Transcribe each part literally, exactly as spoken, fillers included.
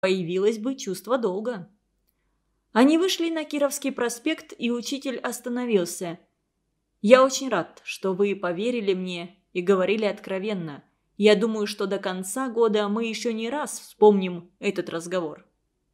появилось бы чувство долга. Они вышли на Кировский проспект, и учитель остановился. «Я очень рад, что вы поверили мне и говорили откровенно. Я думаю, что до конца года мы еще не раз вспомним этот разговор».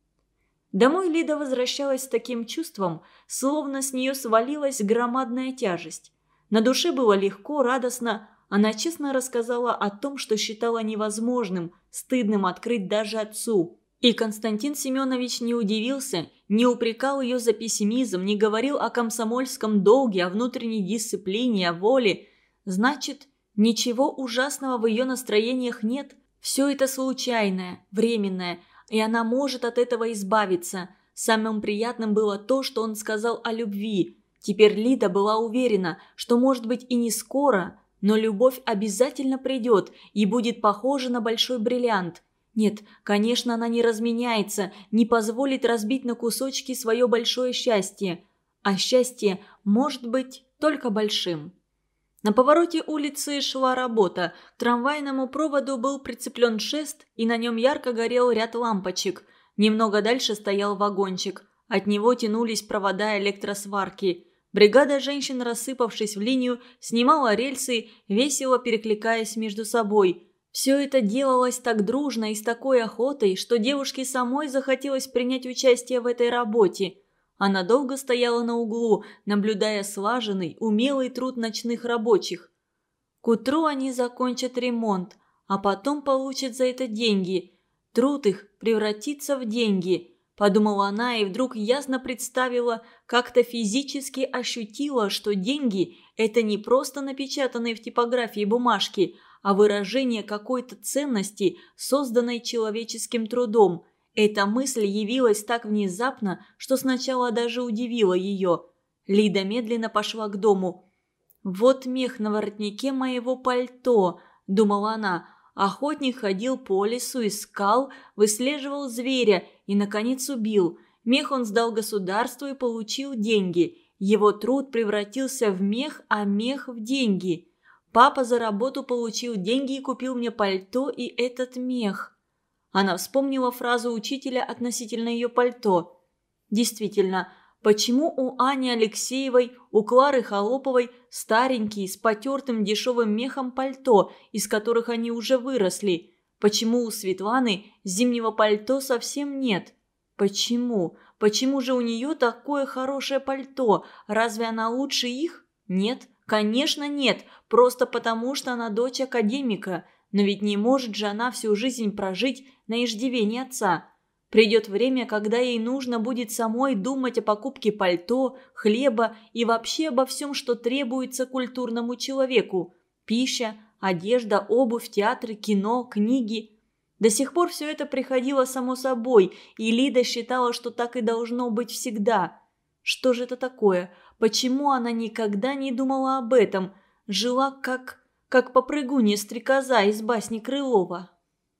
Домой Лида возвращалась с таким чувством, словно с нее свалилась громадная тяжесть. На душе было легко, радостно. Она честно рассказала о том, что считала невозможным, стыдным открыть даже отцу. И Константин Семенович не удивился, не упрекал ее за пессимизм, не говорил о комсомольском долге, о внутренней дисциплине, о воле. Значит, ничего ужасного в ее настроениях нет. Все это случайное, временное, и она может от этого избавиться. Самым приятным было то, что он сказал о любви. Теперь Лида была уверена, что, может быть, и не скоро, но любовь обязательно придет и будет похожа на большой бриллиант. Нет, конечно, она не разменяется, не позволит разбить на кусочки свое большое счастье. А счастье может быть только большим. На повороте улицы шла работа. К трамвайному проводу был прицеплен шест, и на нем ярко горел ряд лампочек. Немного дальше стоял вагончик. От него тянулись провода электросварки. Бригада женщин, рассыпавшись в линию, снимала рельсы, весело перекликаясь между собой. Все это делалось так дружно и с такой охотой, что девушке самой захотелось принять участие в этой работе. Она долго стояла на углу, наблюдая слаженный, умелый труд ночных рабочих. К утру они закончат ремонт, а потом получат за это деньги. Труд их превратится в деньги, подумала она и вдруг ясно представила, как-то физически ощутила, что деньги – это не просто напечатанные в типографии бумажки, а выражение какой-то ценности, созданной человеческим трудом. Эта мысль явилась так внезапно, что сначала даже удивила ее. Лида медленно пошла к дому. «Вот мех на воротнике моего пальто», – думала она. Охотник ходил по лесу, искал, выслеживал зверя и, наконец, убил. Мех он сдал государству и получил деньги. Его труд превратился в мех, а мех в деньги. Папа за работу получил деньги и купил мне пальто и этот мех. Она вспомнила фразу учителя относительно ее пальто. Действительно, почему у Ани Алексеевой, у Клары Холоповой старенькие, с потертым дешевым мехом пальто, из которых они уже выросли? Почему у Светланы зимнего пальто совсем нет? Почему? Почему же у нее такое хорошее пальто? Разве она лучше их? Нет, конечно нет, просто потому что она дочь академика. Но ведь не может же она всю жизнь прожить на иждивении отца. Придет время, когда ей нужно будет самой думать о покупке пальто, хлеба и вообще обо всем, что требуется культурному человеку. Пища, одежда, обувь, театры, кино, книги. До сих пор все это приходило само собой, и Лида считала, что так и должно быть всегда. Что же это такое? Почему она никогда не думала об этом? Жила как... как попрыгунья-стрекоза из басни Крылова.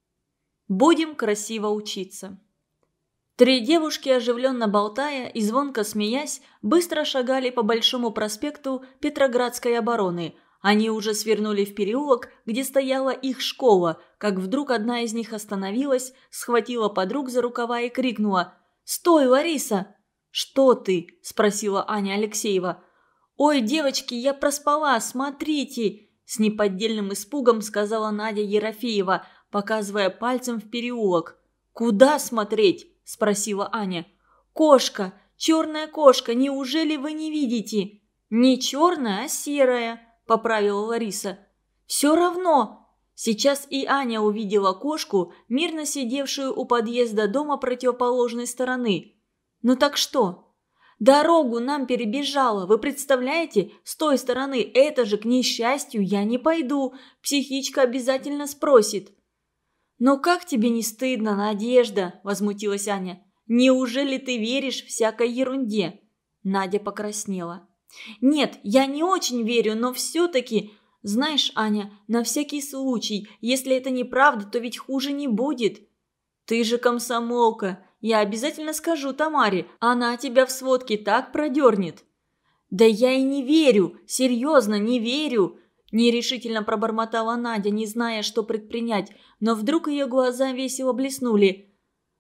Будем красиво учиться. Три девушки, оживленно болтая и звонко смеясь, быстро шагали по Большому проспекту Петроградской обороны. Они уже свернули в переулок, где стояла их школа, как вдруг одна из них остановилась, схватила подруг за рукава и крикнула: «Стой, Лариса!» «Что ты?» – спросила Аня Алексеева. «Ой, девочки, я проспала, смотрите!» С неподдельным испугом сказала Надя Ерофеева, показывая пальцем в переулок. «Куда смотреть?» – спросила Аня. «Кошка! Черная кошка! Неужели вы не видите?» «Не черная, а серая», – поправила Лариса. «Все равно!» Сейчас и Аня увидела кошку, мирно сидевшую у подъезда дома противоположной стороны. «Ну так что?» «Дорогу нам перебежала, вы представляете? С той стороны, это же к несчастью, я не пойду. Психичка обязательно спросит». «Но как тебе не стыдно, Надежда?» – возмутилась Аня. «Неужели ты веришь всякой ерунде?» Надя покраснела. «Нет, я не очень верю, но все-таки... Знаешь, Аня, на всякий случай, если это неправда, то ведь хуже не будет». «Ты же комсомолка. Я обязательно скажу Тамаре, она тебя в сводке так продернет». «Да я и не верю, серьезно, не верю», – нерешительно пробормотала Надя, не зная, что предпринять, но вдруг ее глаза весело блеснули.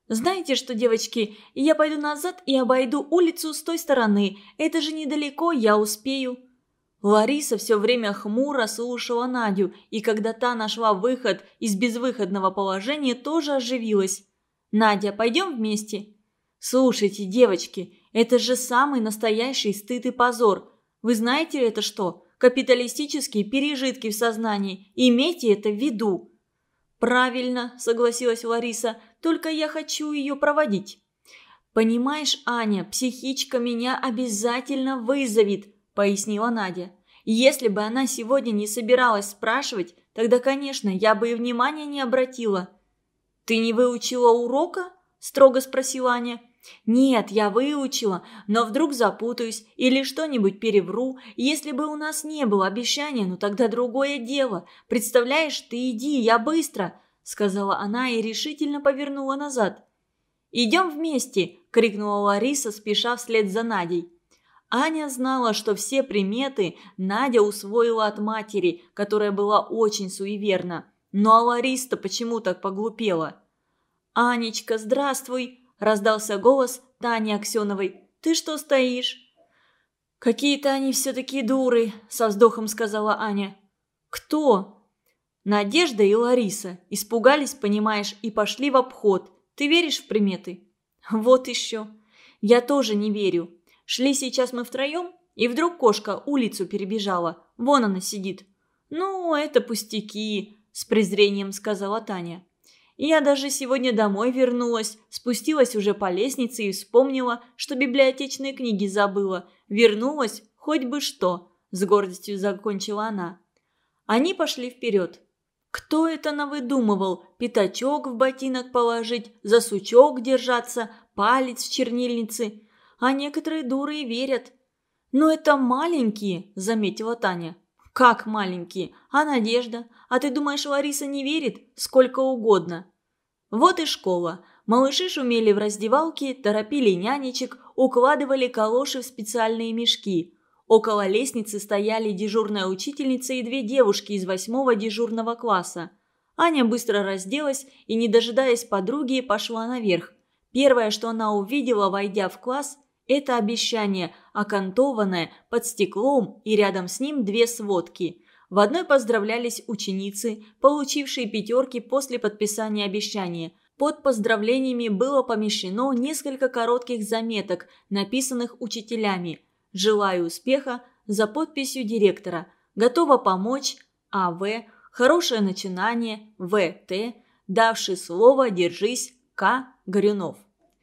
«Знаете что, девочки, я пойду назад и обойду улицу с той стороны. Это же недалеко, я успею». Лариса все время хмуро слушала Надю, и когда та нашла выход из безвыходного положения, тоже оживилась. «Надя, пойдем вместе?» «Слушайте, девочки, это же самый настоящий стыд и позор. Вы знаете это что? Капиталистические пережитки в сознании. Имейте это в виду». «Правильно», – согласилась Лариса, – «только я хочу ее проводить». «Понимаешь, Аня, психичка меня обязательно вызовет», – пояснила Надя. «Если бы она сегодня не собиралась спрашивать, тогда, конечно, я бы и внимания не обратила». «Ты не выучила урока?» – строго спросила Аня. «Нет, я выучила, но вдруг запутаюсь или что-нибудь перевру. Если бы у нас не было обещания, ну тогда другое дело. Представляешь, ты иди, я быстро», – сказала она и решительно повернула назад. «Идем вместе!» – крикнула Лариса, спеша вслед за Надей. Аня знала, что все приметы Надя усвоила от матери, которая была очень суеверна. Ну а Лариса-то почему так поглупела? «Анечка, здравствуй!» – раздался голос Тани Аксеновой. «Ты что стоишь?» «Какие-то они все-таки дуры», – со вздохом сказала Аня. «Кто?» «Надежда и Лариса. Испугались, понимаешь, и пошли в обход. Ты веришь в приметы?» «Вот еще. Я тоже не верю. Шли сейчас мы втроем, и вдруг кошка улицу перебежала. Вон она сидит». «Ну, это пустяки», – с презрением сказала Таня. «Я даже сегодня домой вернулась, спустилась уже по лестнице и вспомнила, что библиотечные книги забыла. Вернулась, хоть бы что», – с гордостью закончила она. Они пошли вперед. Кто это навыдумывал? Пятачок в ботинок положить, за сучок держаться, палец в чернильнице. А некоторые дуры и верят. «Но это маленькие», – заметила Таня. «Как маленькие? А Надежда? А ты думаешь, Лариса не верит? Сколько угодно». Вот и школа. Малыши шумели в раздевалке, торопили нянечек, укладывали калоши в специальные мешки. Около лестницы стояли дежурная учительница и две девушки из восьмого дежурного класса. Аня быстро разделась и, не дожидаясь подруги, пошла наверх. Первое, что она увидела, войдя в класс, это обещание, окантованное под стеклом, и рядом с ним две сводки. В одной поздравлялись ученицы, получившие пятерки после подписания обещания. Под поздравлениями было помещено несколько коротких заметок, написанных учителями. «Желаю успеха» за подписью директора. «Готова помочь» А В. «Хорошее начинание» В Т. «Давший слово, держись» К. Горюнов.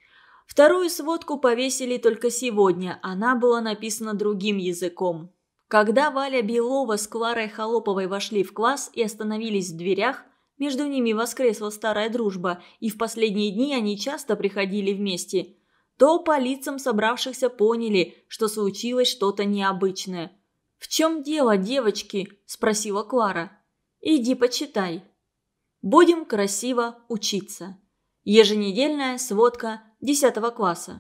Вторую сводку повесили только сегодня, она была написана другим языком. Когда Валя Белова с Кларой Холоповой вошли в класс и остановились в дверях, между ними воскресла старая дружба, и в последние дни они часто приходили вместе, то по лицам собравшихся поняли, что случилось что-то необычное. «В чем дело, девочки?» – спросила Клара. «Иди почитай». «Будем красиво учиться». Еженедельная сводка десятого класса.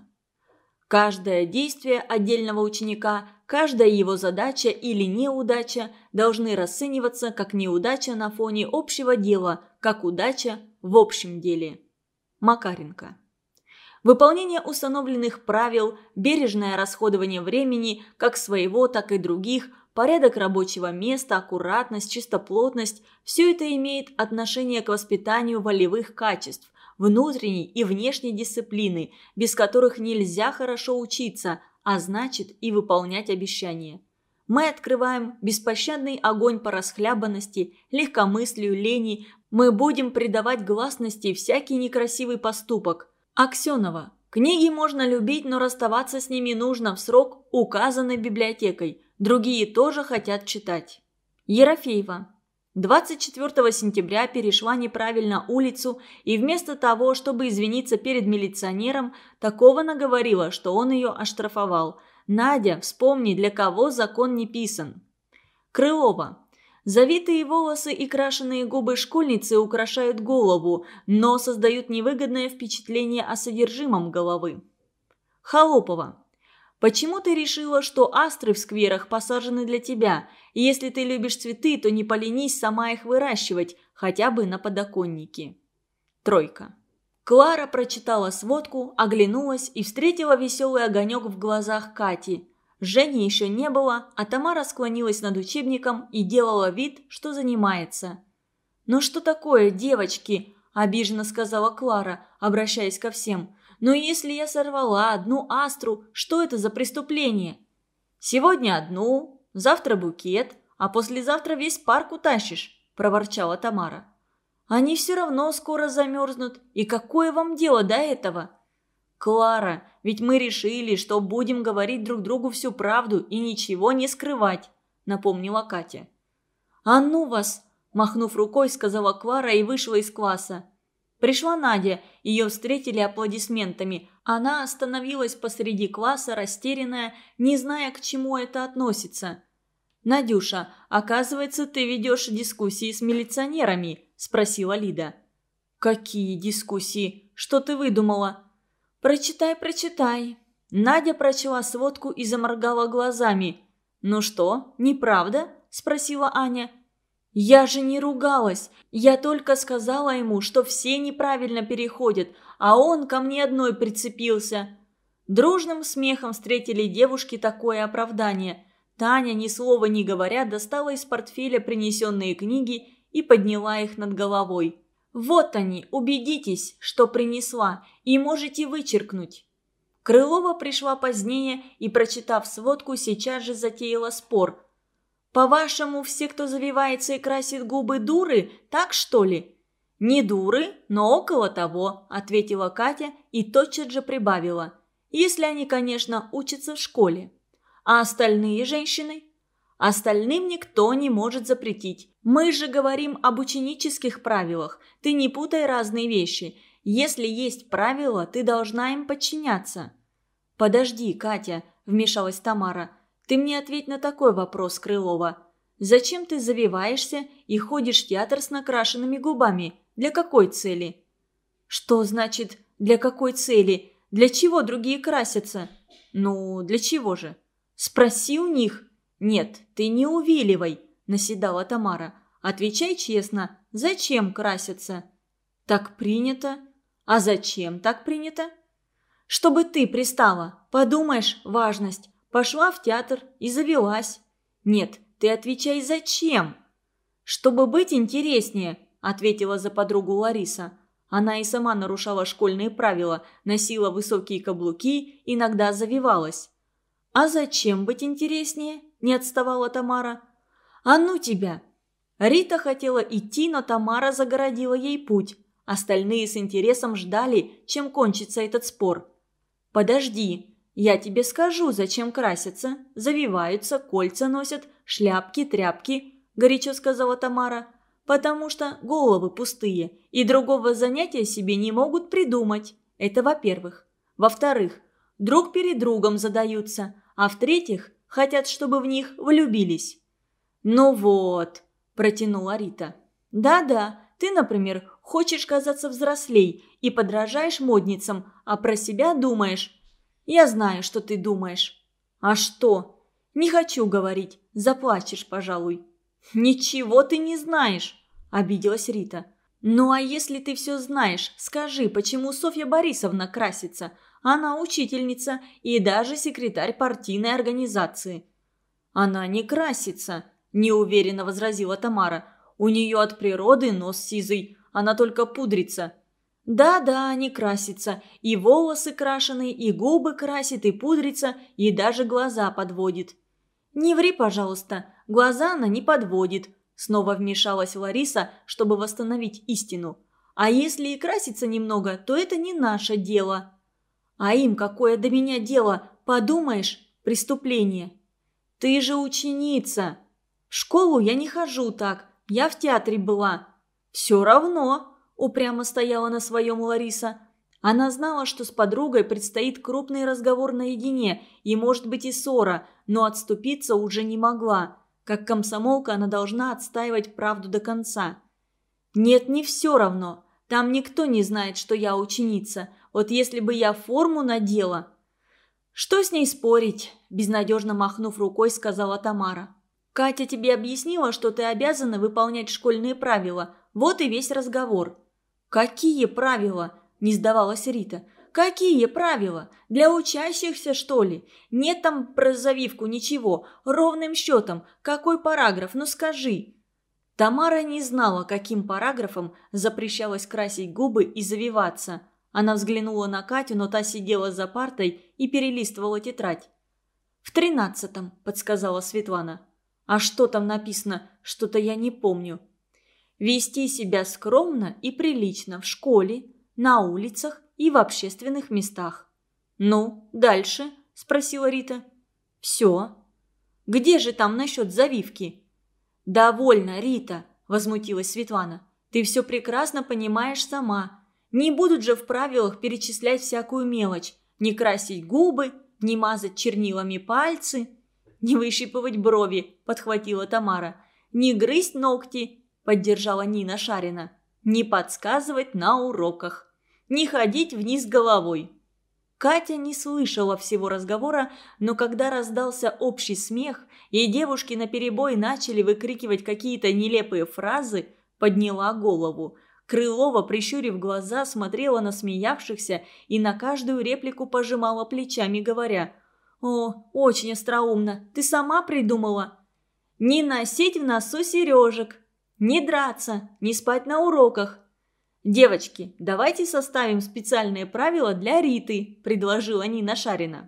Каждое действие отдельного ученика, каждая его задача или неудача должны расцениваться как неудача на фоне общего дела, как удача в общем деле. Макаренко. Выполнение установленных правил, бережное расходование времени, как своего, так и других, порядок рабочего места, аккуратность, чистоплотность – все это имеет отношение к воспитанию волевых качеств, внутренней и внешней дисциплины, без которых нельзя хорошо учиться, а значит и выполнять обещания. Мы открываем беспощадный огонь по расхлябанности, легкомыслию, лени, мы будем придавать гласности всякий некрасивый поступок. Аксенова. Книги можно любить, но расставаться с ними нужно в срок, указанный библиотекой. Другие тоже хотят читать. Ерофеева. двадцать четвёртого сентября перешла неправильно улицу и вместо того, чтобы извиниться перед милиционером, такого наговорила, что он ее оштрафовал. Надя, вспомни, для кого закон не писан. Крылова. Завитые волосы и крашеные губы школьницы украшают голову, но создают невыгодное впечатление о содержимом головы. Холопова. Почему ты решила, что астры в скверах посажены для тебя? И если ты любишь цветы, то не поленись сама их выращивать, хотя бы на подоконнике. Тройка. Клара прочитала сводку, оглянулась и встретила веселый огонек в глазах Кати. Жени еще не было, а Тамара склонилась над учебником и делала вид, что занимается. «Ну что такое, девочки?» – обиженно сказала Клара, обращаясь ко всем. «Но если я сорвала одну астру, что это за преступление?» «Сегодня одну, завтра букет, а послезавтра весь парк утащишь», – проворчала Тамара. «Они все равно скоро замерзнут, и какое вам дело до этого?» «Клара, ведь мы решили, что будем говорить друг другу всю правду и ничего не скрывать», – напомнила Катя. «А ну вас!» – махнув рукой, сказала Клара и вышла из класса. Пришла Надя, ее встретили аплодисментами. Она остановилась посреди класса, растерянная, не зная, к чему это относится. «Надюша, оказывается, ты ведешь дискуссии с милиционерами?» – спросила Лида. «Какие дискуссии? Что ты выдумала?» «Прочитай, прочитай». Надя прочла сводку и заморгала глазами. «Ну что, неправда?» – спросила Аня. «Я же не ругалась. Я только сказала ему, что все неправильно переходят, а он ко мне одной прицепился». Дружным смехом встретили девушки такое оправдание. Таня, ни слова не говоря, достала из портфеля принесенные книги и подняла их над головой. «Вот они, убедитесь, что принесла, и можете вычеркнуть». Крылова пришла позднее и, прочитав сводку, сейчас же затеяла спор. «По-вашему, все, кто завивается и красит губы, дуры, так что ли?» «Не дуры, но около того», – ответила Катя и тотчас же прибавила. «Если они, конечно, учатся в школе». «А остальные женщины?» «Остальным никто не может запретить. Мы же говорим об ученических правилах. Ты не путай разные вещи. Если есть правила, ты должна им подчиняться». «Подожди, Катя», – вмешалась Тамара. «Ты мне ответь на такой вопрос, Крылова. Зачем ты завиваешься и ходишь в театр с накрашенными губами? Для какой цели?» «Что значит «для какой цели»? Для чего другие красятся?» «Ну, для чего же?» «Спроси у них». «Нет, ты не увиливай», – наседала Тамара. «Отвечай честно, зачем красятся?» «Так принято». «А зачем так принято?» «Чтобы ты пристала. Подумаешь, важность. Пошла в театр и завелась». «Нет, ты отвечай, зачем?» «Чтобы быть интереснее», – ответила за подругу Лариса. Она и сама нарушала школьные правила, носила высокие каблуки, иногда завивалась. «А зачем быть интереснее?» – не отставала Тамара. «А ну тебя!» Рита хотела идти, но Тамара загородила ей путь. Остальные с интересом ждали, чем кончится этот спор. «Подожди, я тебе скажу, зачем красятся, завиваются, кольца носят, шляпки, тряпки», – горячо сказала Тамара. «Потому что головы пустые и другого занятия себе не могут придумать. Это во-первых. Во-вторых, друг перед другом задаются, а в-третьих, хотят, чтобы в них влюбились». «Ну вот», – протянула Рита. «Да-да, ты, например, хочешь казаться взрослей и подражаешь модницам, а про себя думаешь. Я знаю, что ты думаешь». «А что?» «Не хочу говорить, заплачешь, пожалуй». «Ничего ты не знаешь», – обиделась Рита. «Ну а если ты все знаешь, скажи, почему Софья Борисовна красится? Она учительница и даже секретарь партийной организации». «Она не красится», – неуверенно возразила Тамара. «У нее от природы нос сизый, она только пудрится». «Да-да, не красится. И волосы крашеные, и губы красит, и пудрится, и даже глаза подводит». «Не ври, пожалуйста, глаза она не подводит», – снова вмешалась Лариса, чтобы восстановить истину. «А если и красится немного, то это не наше дело». «А им какое до меня дело? Подумаешь, преступление». «Ты же ученица». «В школу я не хожу так, я в театре была». «Все равно», – упрямо стояла на своем Лариса. Она знала, что с подругой предстоит крупный разговор наедине и, может быть, и ссора, но отступиться уже не могла. Как комсомолка она должна отстаивать правду до конца. «Нет, не все равно. Там никто не знает, что я ученица. Вот если бы я форму надела...» «Что с ней спорить?» – безнадежно махнув рукой, сказала Тамара. «Катя тебе объяснила, что ты обязана выполнять школьные правила. Вот и весь разговор». «Какие правила?» – не сдавалась Рита. «Какие правила? Для учащихся, что ли? Нет там про завивку ничего. Ровным счетом. Какой параграф? Ну скажи». Тамара не знала, каким параграфом запрещалось красить губы и завиваться. Она взглянула на Катю, но та сидела за партой и перелистывала тетрадь. «В тринадцатом», – подсказала Светлана. «А что там написано? Что-то я не помню». «Вести себя скромно и прилично в школе, на улицах и в общественных местах». «Ну, дальше?» – спросила Рита. «Все». «Где же там насчет завивки?» «Довольно, Рита», – возмутилась Светлана. «Ты все прекрасно понимаешь сама. Не будут же в правилах перечислять всякую мелочь. Не красить губы, не мазать чернилами пальцы, не выщипывать брови», – подхватила Тамара. «Не грызть ногти», – поддержала Нина Шарина. «Не подсказывать на уроках. Не ходить вниз головой». Катя не слышала всего разговора, но когда раздался общий смех, и девушки наперебой начали выкрикивать какие-то нелепые фразы, подняла голову. Крылова, прищурив глаза, смотрела на смеявшихся и на каждую реплику пожимала плечами, говоря: «О, очень остроумно, ты сама придумала?» «Не носить в носу сережек, не драться, не спать на уроках». «Девочки, давайте составим специальные правила для Риты», – предложила Нина Шарина.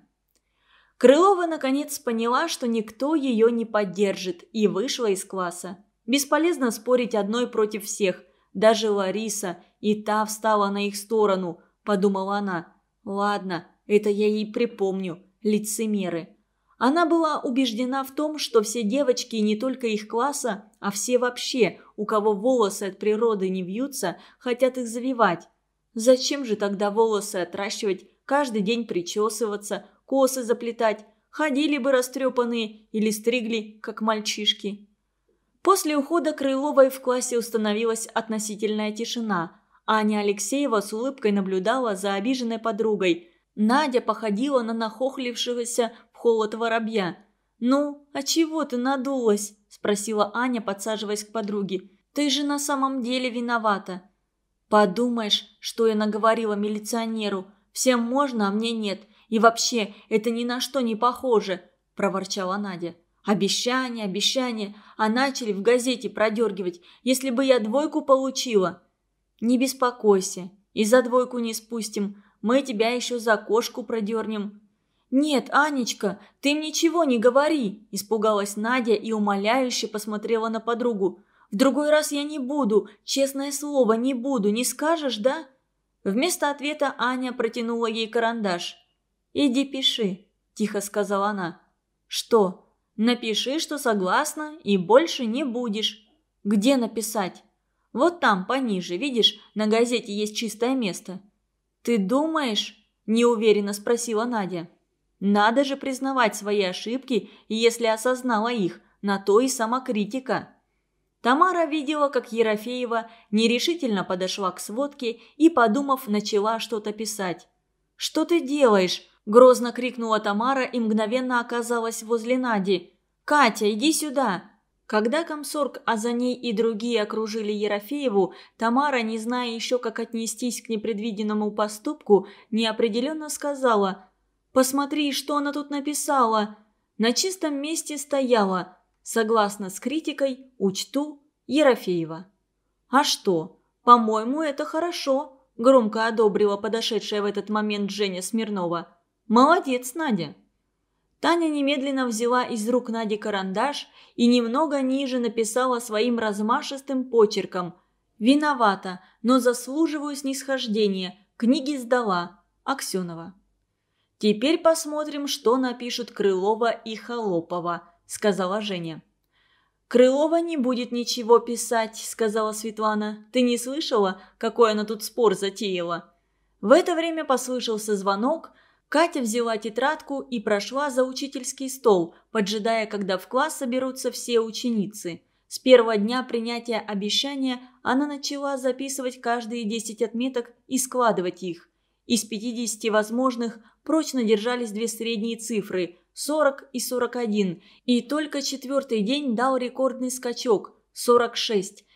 Крылова наконец поняла, что никто ее не поддержит, и вышла из класса. Бесполезно спорить одной против всех. Даже Лариса, и та встала на их сторону, подумала она. Ладно, это я ей припомню, лицемеры. Она была убеждена в том, что все девочки не только их класса, а все вообще, у кого волосы от природы не вьются, хотят их завивать. Зачем же тогда волосы отращивать, каждый день причесываться, косы заплетать? Ходили бы растрепанные или стригли, как мальчишки. После ухода Крыловой в классе установилась относительная тишина. Аня Алексеева с улыбкой наблюдала за обиженной подругой. Надя походила на нахохлившегося в холод воробья. «Ну, а чего ты надулась?» – спросила Аня, подсаживаясь к подруге. «Ты же на самом деле виновата». «Подумаешь, что я наговорила милиционеру. Всем можно, а мне нет. И вообще, это ни на что не похоже», – проворчала Надя. «Обещание, обещание, а начали в газете продергивать, если бы я двойку получила». «Не беспокойся, и за двойку не спустим, мы тебя еще за кошку продернем». «Нет, Анечка, ты им ничего не говори», – испугалась Надя и умоляюще посмотрела на подругу. «В другой раз я не буду, честное слово, не буду, не скажешь, да?» Вместо ответа Аня протянула ей карандаш. «Иди пиши», – тихо сказала она. «Что?» «Напиши, что согласна, и больше не будешь». «Где написать?» «Вот там, пониже, видишь, на газете есть чистое место». «Ты думаешь?» – неуверенно спросила Надя. «Надо же признавать свои ошибки, если осознала их, на то и самокритика». Тамара видела, как Ерофеева нерешительно подошла к сводке и, подумав, начала что-то писать. «Что ты делаешь?» – грозно крикнула Тамара и мгновенно оказалась возле Нади. «Катя, иди сюда!» Когда комсорг, а за ней и другие окружили Ерофееву, Тамара, не зная еще, как отнестись к непредвиденному поступку, неопределенно сказала: «Посмотри, что она тут написала!» На чистом месте стояла: «Согласно с критикой, учту, Ерофеева». «А что? По-моему, это хорошо», – громко одобрила подошедшая в этот момент Женя Смирнова. «Молодец, Надя». Таня немедленно взяла из рук Нади карандаш и немного ниже написала своим размашистым почерком: «Виновата, но заслуживаю снисхождения. Книги сдала. Аксенова». «Теперь посмотрим, что напишут Крылова и Холопова», – сказала Женя. «Крылова не будет ничего писать», – сказала Светлана. «Ты не слышала, какой она тут спор затеяла?» В это время послышался звонок. Катя взяла тетрадку и прошла за учительский стол, поджидая, когда в класс соберутся все ученицы. С первого дня принятия обещания она начала записывать каждые десять отметок и складывать их. Из пятидесяти возможных прочно держались две средние цифры – сорок и сорок один, и только четвертый день дал рекордный скачок – сорок шесть.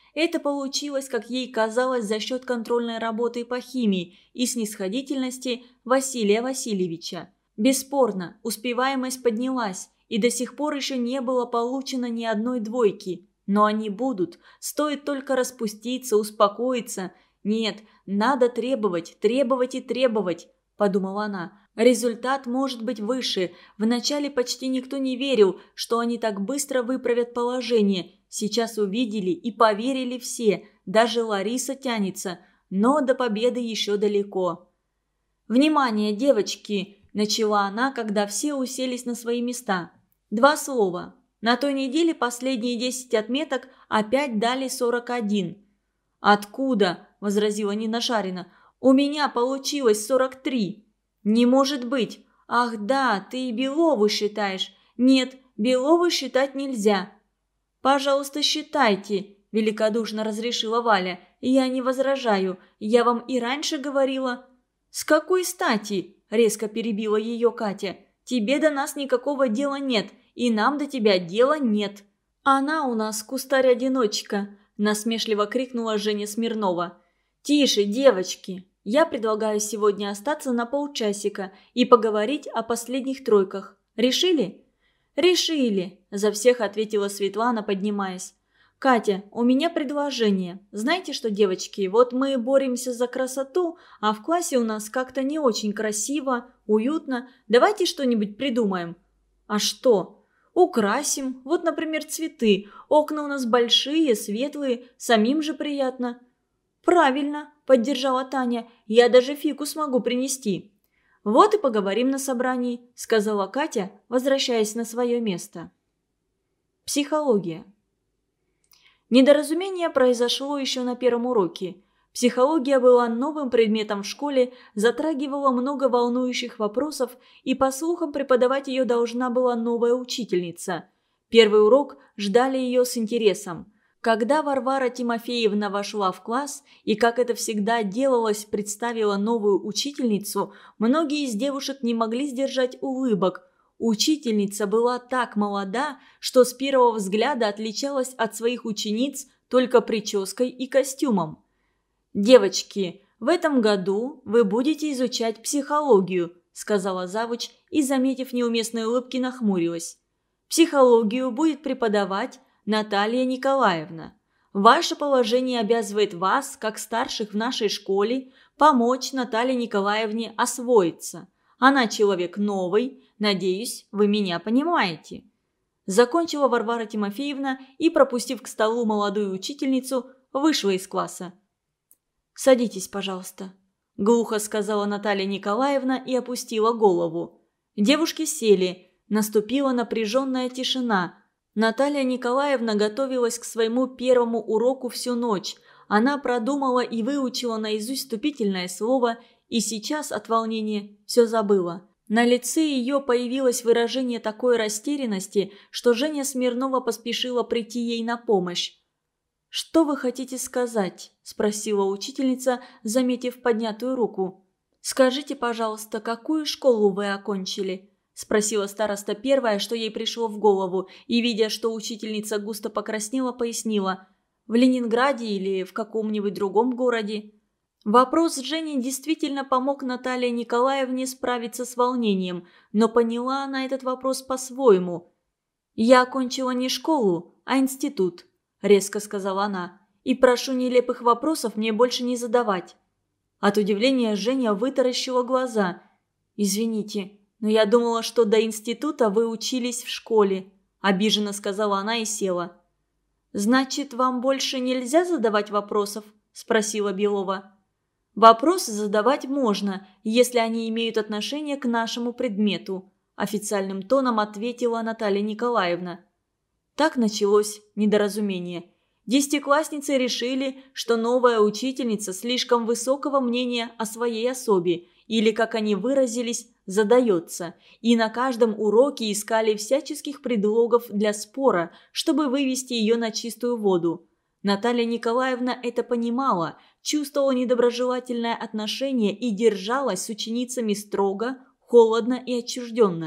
Это получилось, как ей казалось, за счет контрольной работы по химии и снисходительности Василия Васильевича. Бесспорно, успеваемость поднялась, и до сих пор еще не было получено ни одной двойки. Но они будут, стоит только распуститься, успокоиться. Нет, надо требовать, требовать и требовать, подумала она. Результат может быть выше. Вначале почти никто не верил, что они так быстро выправят положение. Сейчас увидели и поверили все, даже Лариса тянется, но до победы еще далеко. «Внимание, девочки!» – начала она, когда все уселись на свои места. «Два слова. На той неделе последние десять отметок опять дали сорок один». «Откуда?» – возразила Нина Шарина. «У меня получилось сорок три». «Не может быть! Ах да, ты и Белову считаешь. Нет, Белову считать нельзя». «Пожалуйста, считайте», – великодушно разрешила Валя. «Я не возражаю. Я вам и раньше говорила». «С какой стати?» – резко перебила ее Катя. «Тебе до нас никакого дела нет, и нам до тебя дела нет». «Она у нас кустарь-одиночка», – насмешливо крикнула Женя Смирнова. «Тише, девочки. Я предлагаю сегодня остаться на полчасика и поговорить о последних тройках. Решили?» «Решили», – за всех ответила Светлана, поднимаясь. «Катя, у меня предложение. Знаете что, девочки, вот мы боремся за красоту, а в классе у нас как-то не очень красиво, уютно. Давайте что-нибудь придумаем». «А что?» «Украсим. Вот, например, цветы. Окна у нас большие, светлые, самим же приятно». «Правильно», – поддержала Таня. «Я даже фикус могу принести». «Вот и поговорим на собрании», – сказала Катя, возвращаясь на свое место. Психология. Недоразумение произошло еще на первом уроке. Психология была новым предметом в школе, затрагивала много волнующих вопросов, и, по слухам, преподавать ее должна была новая учительница. Первый урок ждали ее с интересом. Когда Варвара Тимофеевна вошла в класс и, как это всегда делалось, представила новую учительницу, многие из девушек не могли сдержать улыбок. Учительница была так молода, что с первого взгляда отличалась от своих учениц только прической и костюмом. «Девочки, в этом году вы будете изучать психологию», – сказала завуч и, заметив неуместные улыбки, нахмурилась. «Психологию будет преподавать Наталья Николаевна. Ваше положение обязывает вас, как старших в нашей школе, помочь Наталье Николаевне освоиться. Она человек новый, надеюсь, вы меня понимаете». Закончила Варвара Тимофеевна и, пропустив к столу молодую учительницу, вышла из класса. «Садитесь, пожалуйста», – глухо сказала Наталья Николаевна и опустила голову. Девушки сели, наступила напряженная тишина. Наталья Николаевна готовилась к своему первому уроку всю ночь. Она продумала и выучила наизусть вступительное слово, и сейчас от волнения все забыла. На лице ее появилось выражение такой растерянности, что Женя Смирнова поспешила прийти ей на помощь. «Что вы хотите сказать?» – спросила учительница, заметив поднятую руку. «Скажите, пожалуйста, какую школу вы окончили?» – спросила староста первое, что ей пришло в голову, и, видя, что учительница густо покраснела, пояснила: «В Ленинграде или в каком-нибудь другом городе?» Вопрос Жени действительно помог Наталье Николаевне справиться с волнением, но поняла она этот вопрос по-своему. «Я окончила не школу, а институт», – резко сказала она, – «и прошу нелепых вопросов мне больше не задавать». От удивления Женя вытаращила глаза. «Извините, но я думала, что до института вы учились в школе», – обиженно сказала она и села. «Значит, вам больше нельзя задавать вопросов?» – спросила Белова. «Вопросы задавать можно, если они имеют отношение к нашему предмету», – официальным тоном ответила Наталья Николаевна. Так началось недоразумение. Десятиклассницы решили, что новая учительница слишком высокого мнения о своей особе, или, как они выразились, задается, и на каждом уроке искали всяческих предлогов для спора, чтобы вывести ее на чистую воду. Наталья Николаевна это понимала, чувствовала недоброжелательное отношение и держалась с ученицами строго, холодно и отчужденно.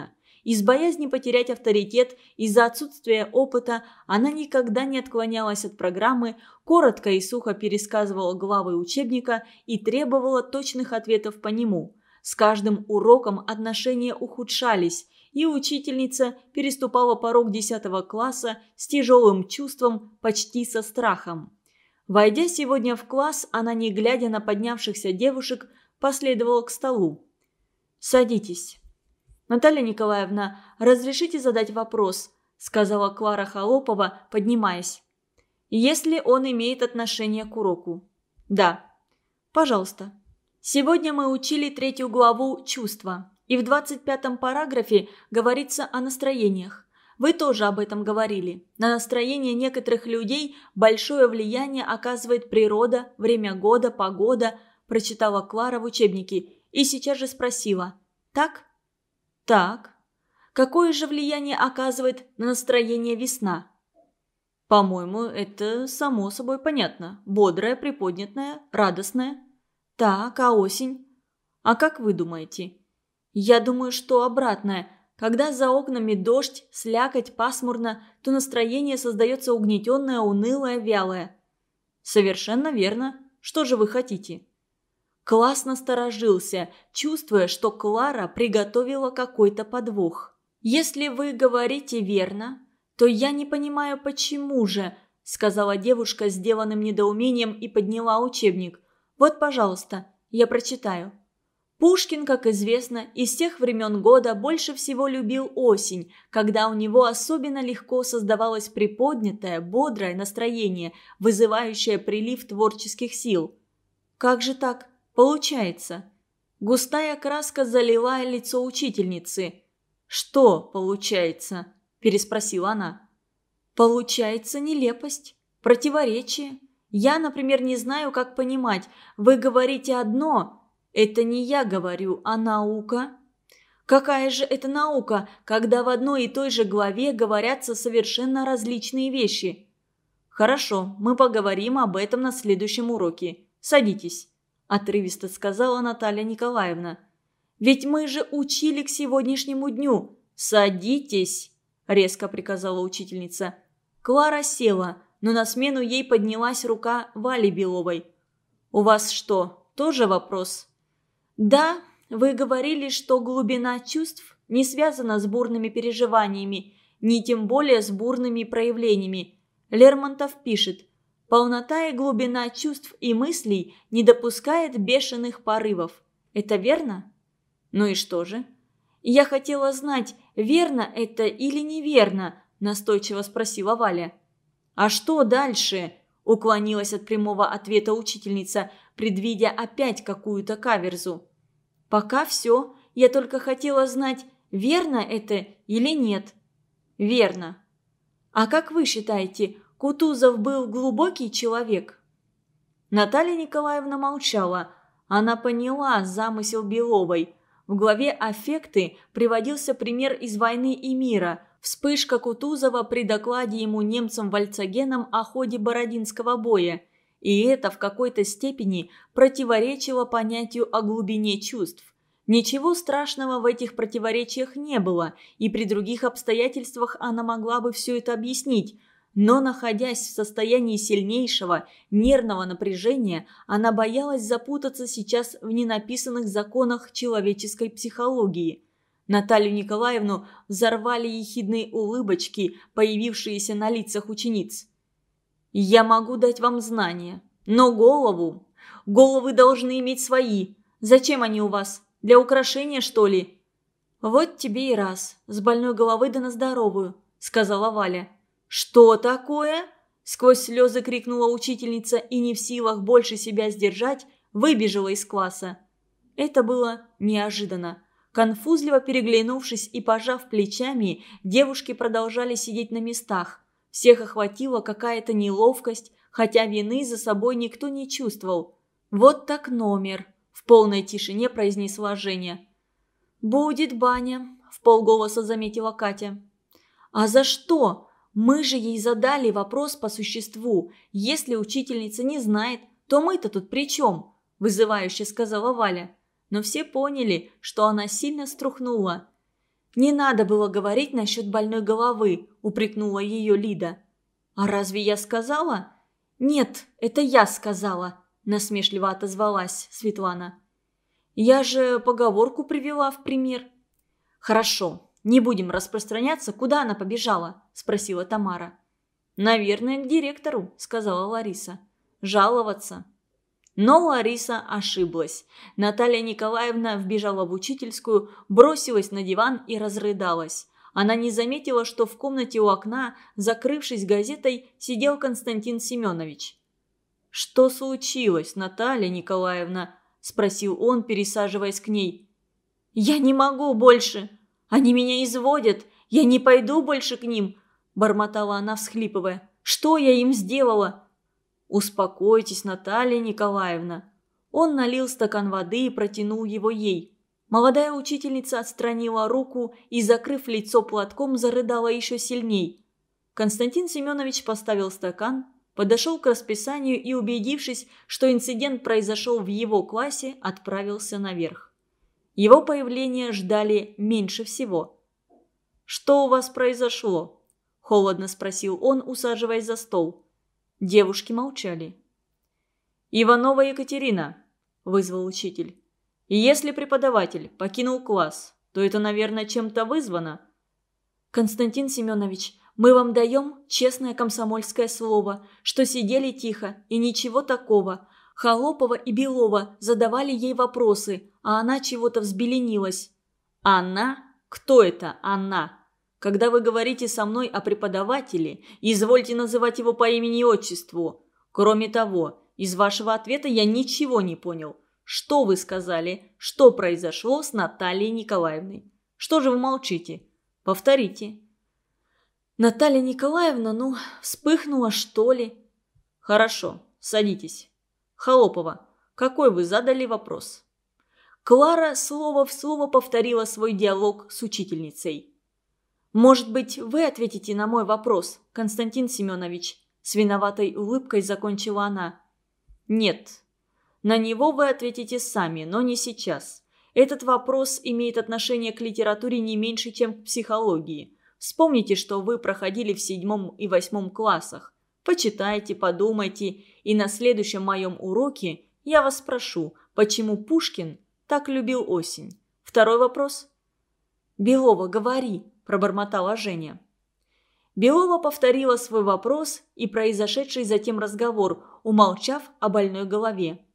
Из боязни потерять авторитет из-за отсутствия опыта она никогда не отклонялась от программы, коротко и сухо пересказывала главы учебника и требовала точных ответов по нему. С каждым уроком отношения ухудшались, и учительница переступала порог десятого класса с тяжелым чувством, почти со страхом. Войдя сегодня в класс, она, не глядя на поднявшихся девушек, последовала к столу. «Садитесь». «Наталья Николаевна, разрешите задать вопрос?» – сказала Клара Холопова, поднимаясь. «Если он имеет отношение к уроку». «Да». «Пожалуйста». «Сегодня мы учили третью главу «Чувства», и в двадцать пятом параграфе говорится о настроениях. Вы тоже об этом говорили. На настроение некоторых людей большое влияние оказывает природа, время года, погода», – прочитала Клара в учебнике и сейчас же спросила. «Так?» «Так. Какое же влияние оказывает на настроение весна?» «По-моему, это само собой понятно. Бодрая, приподнятая, радостная». «Так, а осень?» «А как вы думаете?» «Я думаю, что обратное. Когда за окнами дождь, слякоть, пасмурно, то настроение создается угнетенное, унылое, вялое». «Совершенно верно. Что же вы хотите?» Класс насторожился, чувствуя, что Клара приготовила какой-то подвох. «Если вы говорите верно, то я не понимаю, почему же», – сказала девушка с сделанным недоумением и подняла учебник. «Вот, пожалуйста, я прочитаю. Пушкин, как известно, из тех времен года больше всего любил осень, когда у него особенно легко создавалось приподнятое, бодрое настроение, вызывающее прилив творческих сил». «Как же так получается?» Густая краска залила лицо учительницы. «Что получается?» – переспросила она. «Получается нелепость, противоречие. Я, например, не знаю, как понимать. Вы говорите одно. Это не я говорю, а наука». «Какая же это наука, когда в одной и той же главе говорятся совершенно различные вещи?» «Хорошо, мы поговорим об этом на следующем уроке. Садитесь», – отрывисто сказала Наталья Николаевна. «Ведь мы же учили к сегодняшнему дню». «Садитесь», – резко приказала учительница. Клара села, но на смену ей поднялась рука Вали Беловой. «У вас что, тоже вопрос?» «Да, вы говорили, что глубина чувств не связана с бурными переживаниями, ни тем более с бурными проявлениями. Лермонтов пишет: «Полнота и глубина чувств и мыслей не допускает бешеных порывов». Это верно? Ну и что же? Я хотела знать, верно это или неверно, настойчиво спросила Валя. «А что дальше?» – уклонилась от прямого ответа учительница, предвидя опять какую-то каверзу. «Пока все. Я только хотела знать, верно это или нет». «Верно». «А как вы считаете, Кутузов был глубокий человек?» Наталья Николаевна молчала. Она поняла замысел Беловой. В главе «Аффекты» приводился пример из «Войны и мира». Вспышка Кутузова при докладе ему немцам-вальцагенам о ходе Бородинского боя. И это в какой-то степени противоречило понятию о глубине чувств. Ничего страшного в этих противоречиях не было, и при других обстоятельствах она могла бы все это объяснить. Но, находясь в состоянии сильнейшего нервного напряжения, она боялась запутаться сейчас в ненаписанных законах человеческой психологии. Наталью Николаевну взорвали ехидные улыбочки, появившиеся на лицах учениц. «Я могу дать вам знания, но голову... Головы должны иметь свои. Зачем они у вас? Для украшения, что ли?» «Вот тебе и раз. С больной головы да на здоровую», — сказала Валя. «Что такое?» – сквозь слезы крикнула учительница и, не в силах больше себя сдержать, выбежала из класса. Это было неожиданно. Конфузливо переглянувшись и пожав плечами, девушки продолжали сидеть на местах. Всех охватила какая-то неловкость, хотя вины за собой никто не чувствовал. «Вот так номер», – в полной тишине произнесла Женя. «Будет баня», – вполголоса заметила Катя. «А за что? Мы же ей задали вопрос по существу. Если учительница не знает, то мы-то тут при чем?» – вызывающе сказала Валя. Но все поняли, что она сильно струхнула. «Не надо было говорить насчет больной головы», – упрекнула ее Лида. «А разве я сказала?» «Нет, это я сказала», – насмешливо отозвалась Светлана. «Я же поговорку привела в пример». «Хорошо, не будем распространяться, куда она побежала?» – спросила Тамара. «Наверное, к директору», – сказала Лариса. «Жаловаться». Но Лариса ошиблась. Наталья Николаевна вбежала в учительскую, бросилась на диван и разрыдалась. Она не заметила, что в комнате у окна, закрывшись газетой, сидел Константин Семенович. «Что случилось, Наталья Николаевна?» – спросил он, пересаживаясь к ней. «Я не могу больше. Они меня изводят. Я не пойду больше к ним», – бормотала она, всхлипывая. «Что я им сделала?» «Успокойтесь, Наталья Николаевна». Он налил стакан воды и протянул его ей. Молодая учительница отстранила руку и, закрыв лицо платком, зарыдала еще сильней. Константин Семенович поставил стакан, подошел к расписанию и, убедившись, что инцидент произошел в его классе, отправился наверх. Его появление ждали меньше всего. «Что у вас произошло?» – холодно спросил он, усаживаясь за стол. Девушки молчали. «Иванова Екатерина», – вызвал учитель. «Если преподаватель покинул класс, то это, наверное, чем-то вызвано». «Константин Семенович, мы вам даем честное комсомольское слово, что сидели тихо и ничего такого. Холопова и Белова задавали ей вопросы, а она чего-то взбеленилась». «Она? Кто это она?» Когда вы говорите со мной о преподавателе, извольте называть его по имени и отчеству. Кроме того, из вашего ответа я ничего не понял. Что вы сказали? Что произошло с Натальей Николаевной? Что же вы молчите? Повторите». «Наталья Николаевна, ну, вспыхнула, что ли?» «Хорошо, садитесь. Холопова, какой вы задали вопрос?» Клара слово в слово повторила свой диалог с учительницей. «Может быть, вы ответите на мой вопрос, Константин Семенович?» С виноватой улыбкой закончила она. «Нет. На него вы ответите сами, но не сейчас. Этот вопрос имеет отношение к литературе не меньше, чем к психологии. Вспомните, что вы проходили в седьмом и восьмом классах. Почитайте, подумайте, и на следующем моем уроке я вас спрошу, почему Пушкин так любил осень. Второй вопрос?» «Белова, говори», – пробормотала Женя. Белова повторила свой вопрос и произошедший затем разговор, умолчав о больной голове.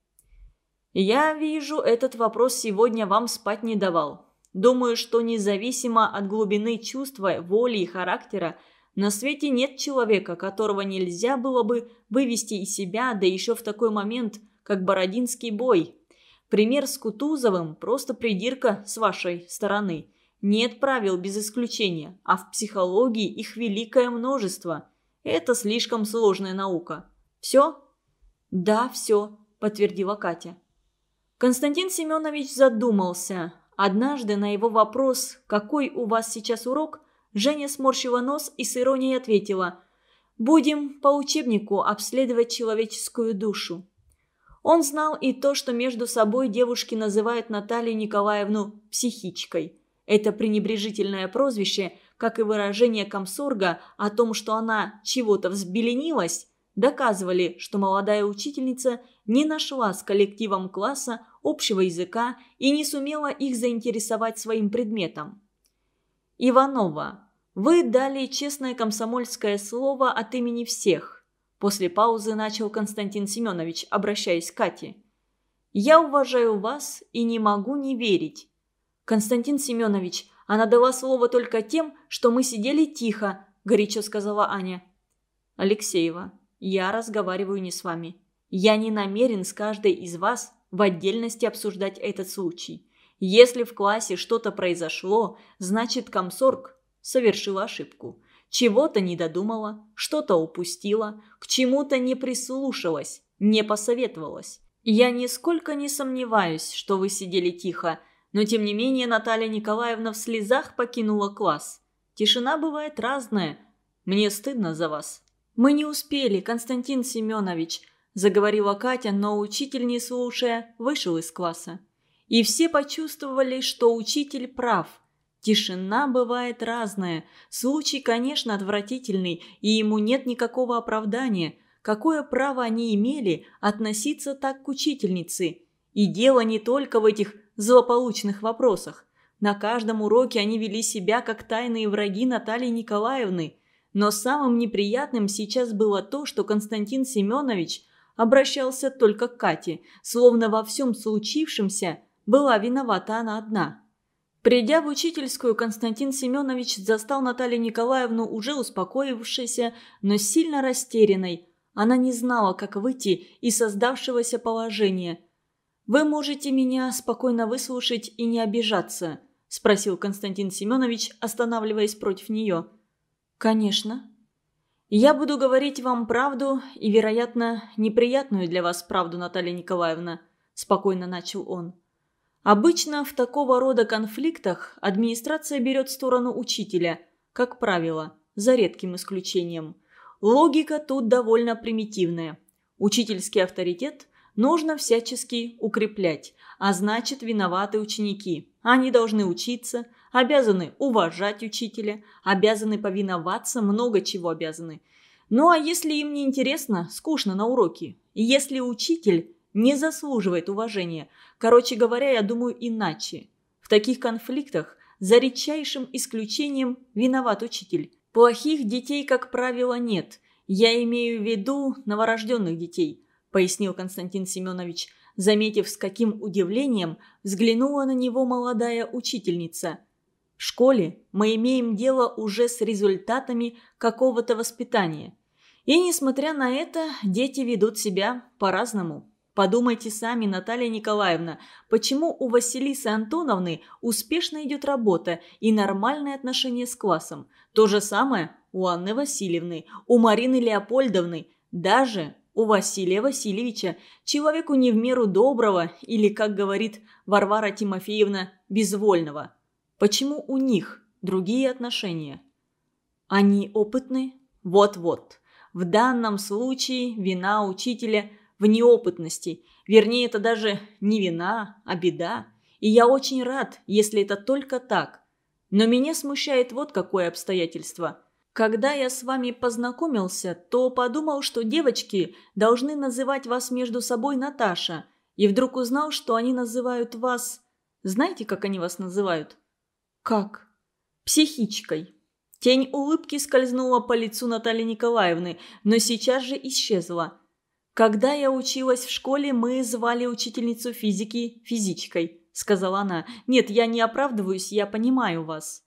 «Я вижу, этот вопрос сегодня вам спать не давал. Думаю, что независимо от глубины чувства, воли и характера, на свете нет человека, которого нельзя было бы вывести из себя, да еще в такой момент, как Бородинский бой. Пример с Кутузовым – просто придирка с вашей стороны. Нет правил без исключения, а в психологии их великое множество. Это слишком сложная наука. Все?» «Да, все», – подтвердила Катя. Константин Семенович задумался. Однажды на его вопрос «Какой у вас сейчас урок?» Женя сморщила нос и с иронией ответила: «Будем по учебнику обследовать человеческую душу». Он знал и то, что между собой девушки называют Наталью Николаевну «психичкой». Это пренебрежительное прозвище, как и выражение комсорга о том, что она чего-то взбеленилась, доказывали, что молодая учительница не нашла с коллективом класса общего языка и не сумела их заинтересовать своим предметом. «Иванова, вы дали честное комсомольское слово от имени всех», после паузы начал Константин Семенович, обращаясь к Кате. «Я уважаю вас и не могу не верить». «Константин Семенович, она дала слово только тем, что мы сидели тихо», – горячо сказала Аня. «Алексеева, я разговариваю не с вами. Я не намерен с каждой из вас в отдельности обсуждать этот случай. Если в классе что-то произошло, значит, комсорг совершила ошибку. Чего-то не додумала, что-то упустила, к чему-то не прислушалась, не посоветовалась. Я нисколько не сомневаюсь, что вы сидели тихо, но тем не менее Наталья Николаевна в слезах покинула класс. Тишина бывает разная. Мне стыдно за вас». «Мы не успели, Константин Семенович», – заговорила Катя, но учитель, не слушая, вышел из класса. И все почувствовали, что учитель прав. Тишина бывает разная. Случай, конечно, отвратительный, и ему нет никакого оправдания. Какое право они имели относиться так к учительнице? И дело не только в этих злополучных вопросах. На каждом уроке они вели себя как тайные враги Натальи Николаевны. Но самым неприятным сейчас было то, что Константин Семенович обращался только к Кате, словно во всем случившемся была виновата она одна. Придя в учительскую, Константин Семенович застал Наталью Николаевну уже успокоившейся, но сильно растерянной. Она не знала, как выйти из создавшегося положения. «Вы можете меня спокойно выслушать и не обижаться?» – спросил Константин Семенович, останавливаясь против нее. «Конечно. Я буду говорить вам правду и, вероятно, неприятную для вас правду, Наталья Николаевна», – спокойно начал он. Обычно в такого рода конфликтах администрация берет сторону учителя, как правило, за редким исключением. Логика тут довольно примитивная. Учительский авторитет нужно всячески укреплять, а значит, виноваты ученики. Они должны учиться, обязаны уважать учителя, обязаны повиноваться, много чего обязаны. Ну а если им не интересно, скучно на уроке, и если учитель не заслуживает уважения, короче говоря, я думаю иначе. В таких конфликтах за редчайшим исключением виноват учитель. Плохих детей, как правило, нет. Я имею в виду новорожденных детей, пояснил Константин Семенович, заметив, с каким удивлением взглянула на него молодая учительница. В школе мы имеем дело уже с результатами какого-то воспитания. И, несмотря на это, дети ведут себя по-разному. Подумайте сами, Наталья Николаевна, почему у Василисы Антоновны успешно идет работа и нормальные отношения с классом? То же самое у Анны Васильевны, у Марины Леопольдовны, даже у Василия Васильевича, человеку не в меру доброго или, как говорит Варвара Тимофеевна, безвольного. Почему у них другие отношения? Они опытны? Вот-вот. В данном случае вина учителя в неопытности. Вернее, это даже не вина, а беда. И я очень рад, если это только так. Но меня смущает вот какое обстоятельство. Когда я с вами познакомился, то подумал, что девочки должны называть вас между собой Наташа. И вдруг узнал, что они называют вас... Знаете, как они вас называют? Как? Психичкой. Тень улыбки скользнула по лицу Натальи Николаевны, но сейчас же исчезла. «Когда я училась в школе, мы звали учительницу физики физичкой», – сказала она. «Нет, я не оправдываюсь, я понимаю вас.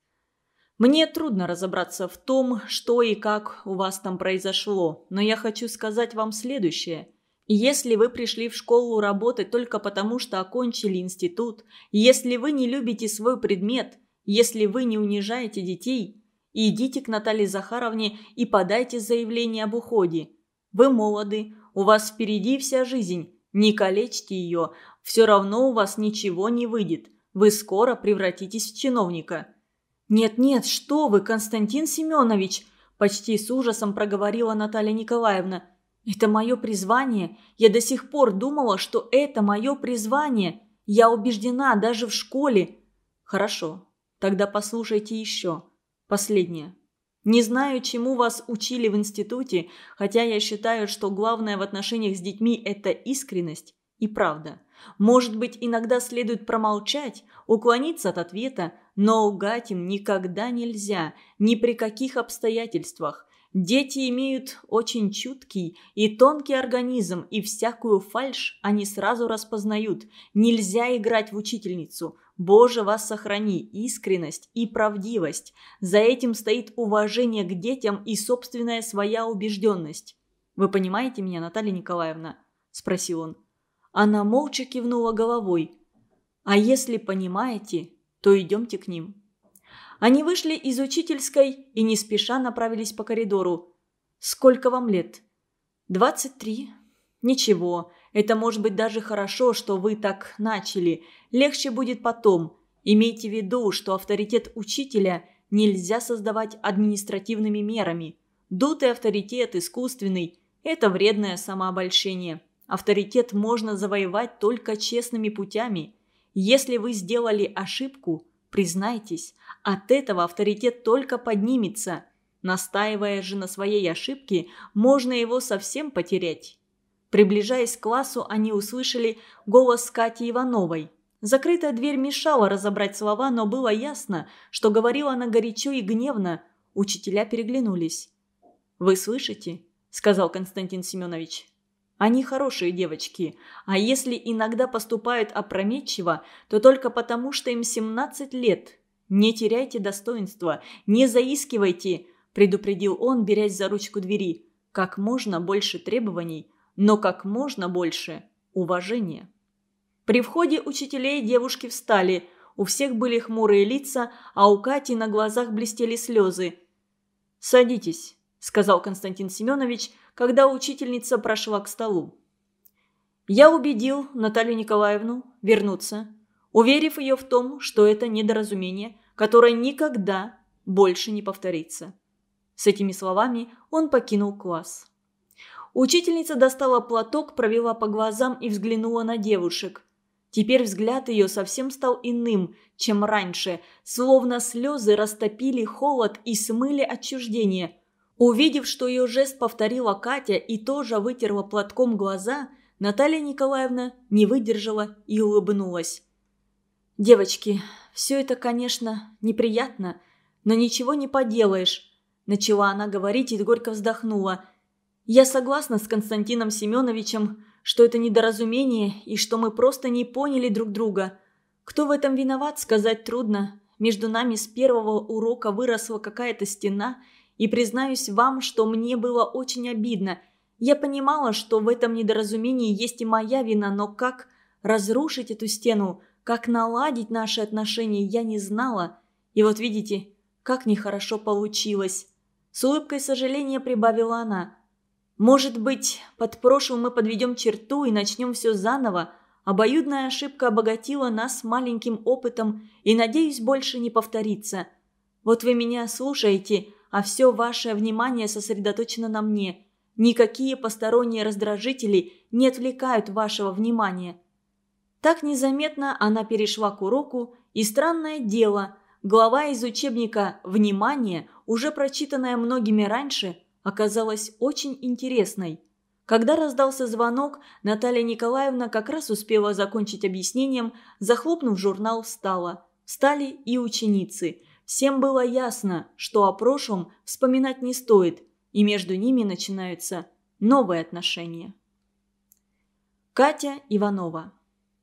Мне трудно разобраться в том, что и как у вас там произошло, но я хочу сказать вам следующее. Если вы пришли в школу работать только потому, что окончили институт, если вы не любите свой предмет, если вы не унижаете детей, идите к Наталье Захаровне и подайте заявление об уходе. Вы молоды. У вас впереди вся жизнь. Не калечьте ее. Все равно у вас ничего не выйдет. Вы скоро превратитесь в чиновника». «Нет-нет, что вы, Константин Семенович!» – почти с ужасом проговорила Наталья Николаевна. «Это мое призвание. Я до сих пор думала, что это мое призвание. Я убеждена даже в школе». «Хорошо. Тогда послушайте еще. Последнее. Не знаю, чему вас учили в институте, хотя я считаю, что главное в отношениях с детьми – это искренность и правда. Может быть, иногда следует промолчать, уклониться от ответа, но лгать им никогда нельзя, ни при каких обстоятельствах. Дети имеют очень чуткий и тонкий организм, и всякую фальшь они сразу распознают. Нельзя играть в учительницу. Боже, вас сохрани, искренность и правдивость. За этим стоит уважение к детям и собственная своя убежденность. «Вы понимаете меня, Наталья Николаевна?» – спросил он. Она молча кивнула головой. «А если понимаете, то идемте к ним». Они вышли из учительской и не спеша направились по коридору. «Сколько вам лет?» «Двадцать три». «Ничего, это может быть даже хорошо, что вы так начали. Легче будет потом. Имейте в виду, что авторитет учителя нельзя создавать административными мерами. Дутый авторитет, искусственный – это вредное самообольщение. Авторитет можно завоевать только честными путями. Если вы сделали ошибку, Признайтесь, от этого авторитет только поднимется. Настаивая же на своей ошибке, можно его совсем потерять. Приближаясь к классу, они услышали голос Кати Ивановой. Закрытая дверь мешала разобрать слова, но было ясно, что говорила она горячо и гневно. Учителя переглянулись. «Вы слышите?» – сказал Константин Семенович. «Они хорошие девочки, а если иногда поступают опрометчиво, то только потому, что им семнадцать лет. Не теряйте достоинства, не заискивайте», – предупредил он, берясь за ручку двери. «Как можно больше требований, но как можно больше уважения». При входе учителей девушки встали. У всех были хмурые лица, а у Кати на глазах блестели слезы. «Садитесь», – сказал Константин Семенович, когда учительница прошла к столу. Я убедил Наталью Николаевну вернуться, уверив ее в том, что это недоразумение, которое никогда больше не повторится. С этими словами он покинул класс. Учительница достала платок, провела по глазам и взглянула на девушек. Теперь взгляд ее совсем стал иным, чем раньше, словно слезы растопили холод и смыли отчуждение. Увидев, что ее жест повторила Катя и тоже вытерла платком глаза, Наталья Николаевна не выдержала и улыбнулась. «Девочки, все это, конечно, неприятно, но ничего не поделаешь», – начала она говорить и горько вздохнула. «Я согласна с Константином Семеновичем, что это недоразумение и что мы просто не поняли друг друга. Кто в этом виноват, сказать трудно. Между нами с первого урока выросла какая-то стена, и признаюсь вам, что мне было очень обидно. Я понимала, что в этом недоразумении есть и моя вина, но как разрушить эту стену, как наладить наши отношения, я не знала. И вот видите, как нехорошо получилось». С улыбкой сожаления прибавила она. «Может быть, под прошлым мы подведем черту и начнем все заново. Обоюдная ошибка обогатила нас маленьким опытом и, надеюсь, больше не повторится. Вот вы меня слушаете, а все ваше внимание сосредоточено на мне. Никакие посторонние раздражители не отвлекают вашего внимания». Так незаметно она перешла к уроку, и странное дело, глава из учебника «Внимание», уже прочитанная многими раньше, оказалась очень интересной. Когда раздался звонок, Наталья Николаевна как раз успела закончить объяснением, захлопнув журнал, встала. Встали и ученицы. Всем было ясно, что о прошлом вспоминать не стоит, и между ними начинаются новые отношения. Катя Иванова.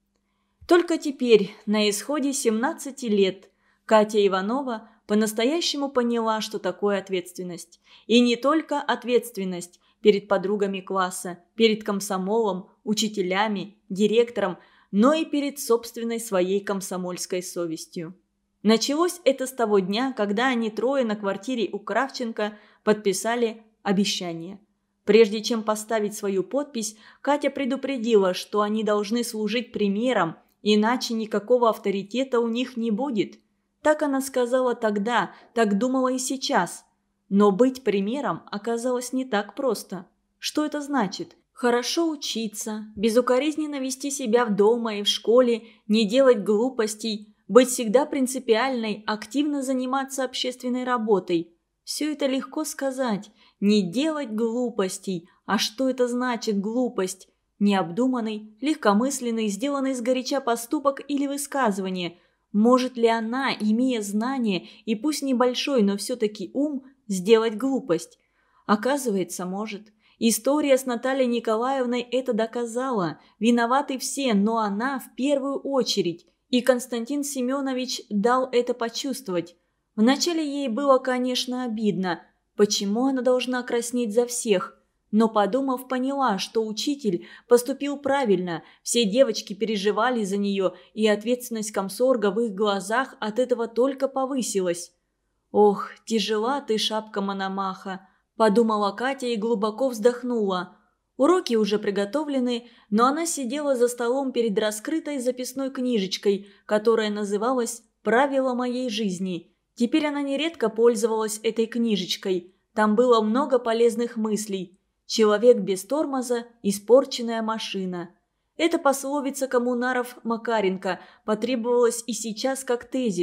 Только теперь, на исходе семнадцати лет, Катя Иванова по-настоящему поняла, что такое ответственность. И не только ответственность перед подругами класса, перед комсомолом, учителями, директором, но и перед собственной своей комсомольской совестью. Началось это с того дня, когда они трое на квартире у Кравченко подписали обещание. Прежде чем поставить свою подпись, Катя предупредила, что они должны служить примером, иначе никакого авторитета у них не будет. Так она сказала тогда, так думала и сейчас. Но быть примером оказалось не так просто. Что это значит? Хорошо учиться, безукоризненно вести себя в дома и в школе, не делать глупостей, быть всегда принципиальной, активно заниматься общественной работой. Все это легко сказать. Не делать глупостей. А что это значит глупость? Необдуманный, легкомысленный, сделанный сгоряча поступок или высказывание. Может ли она, имея знание, и пусть небольшой, но все-таки ум, сделать глупость? Оказывается, может. История с Натальей Николаевной это доказала. Виноваты все, но она в первую очередь. И Константин Семенович дал это почувствовать. Вначале ей было, конечно, обидно. Почему она должна краснеть за всех? Но, подумав, поняла, что учитель поступил правильно, все девочки переживали за нее, и ответственность комсорга в их глазах от этого только повысилась. «Ох, тяжела ты, шапка Мономаха», – подумала Катя и глубоко вздохнула. Уроки уже приготовлены, но она сидела за столом перед раскрытой записной книжечкой, которая называлась «Правила моей жизни». Теперь она нередко пользовалась этой книжечкой. Там было много полезных мыслей. «Человек без тормоза – испорченная машина». Эта пословица коммунаров Макаренко потребовалась и сейчас как тезис.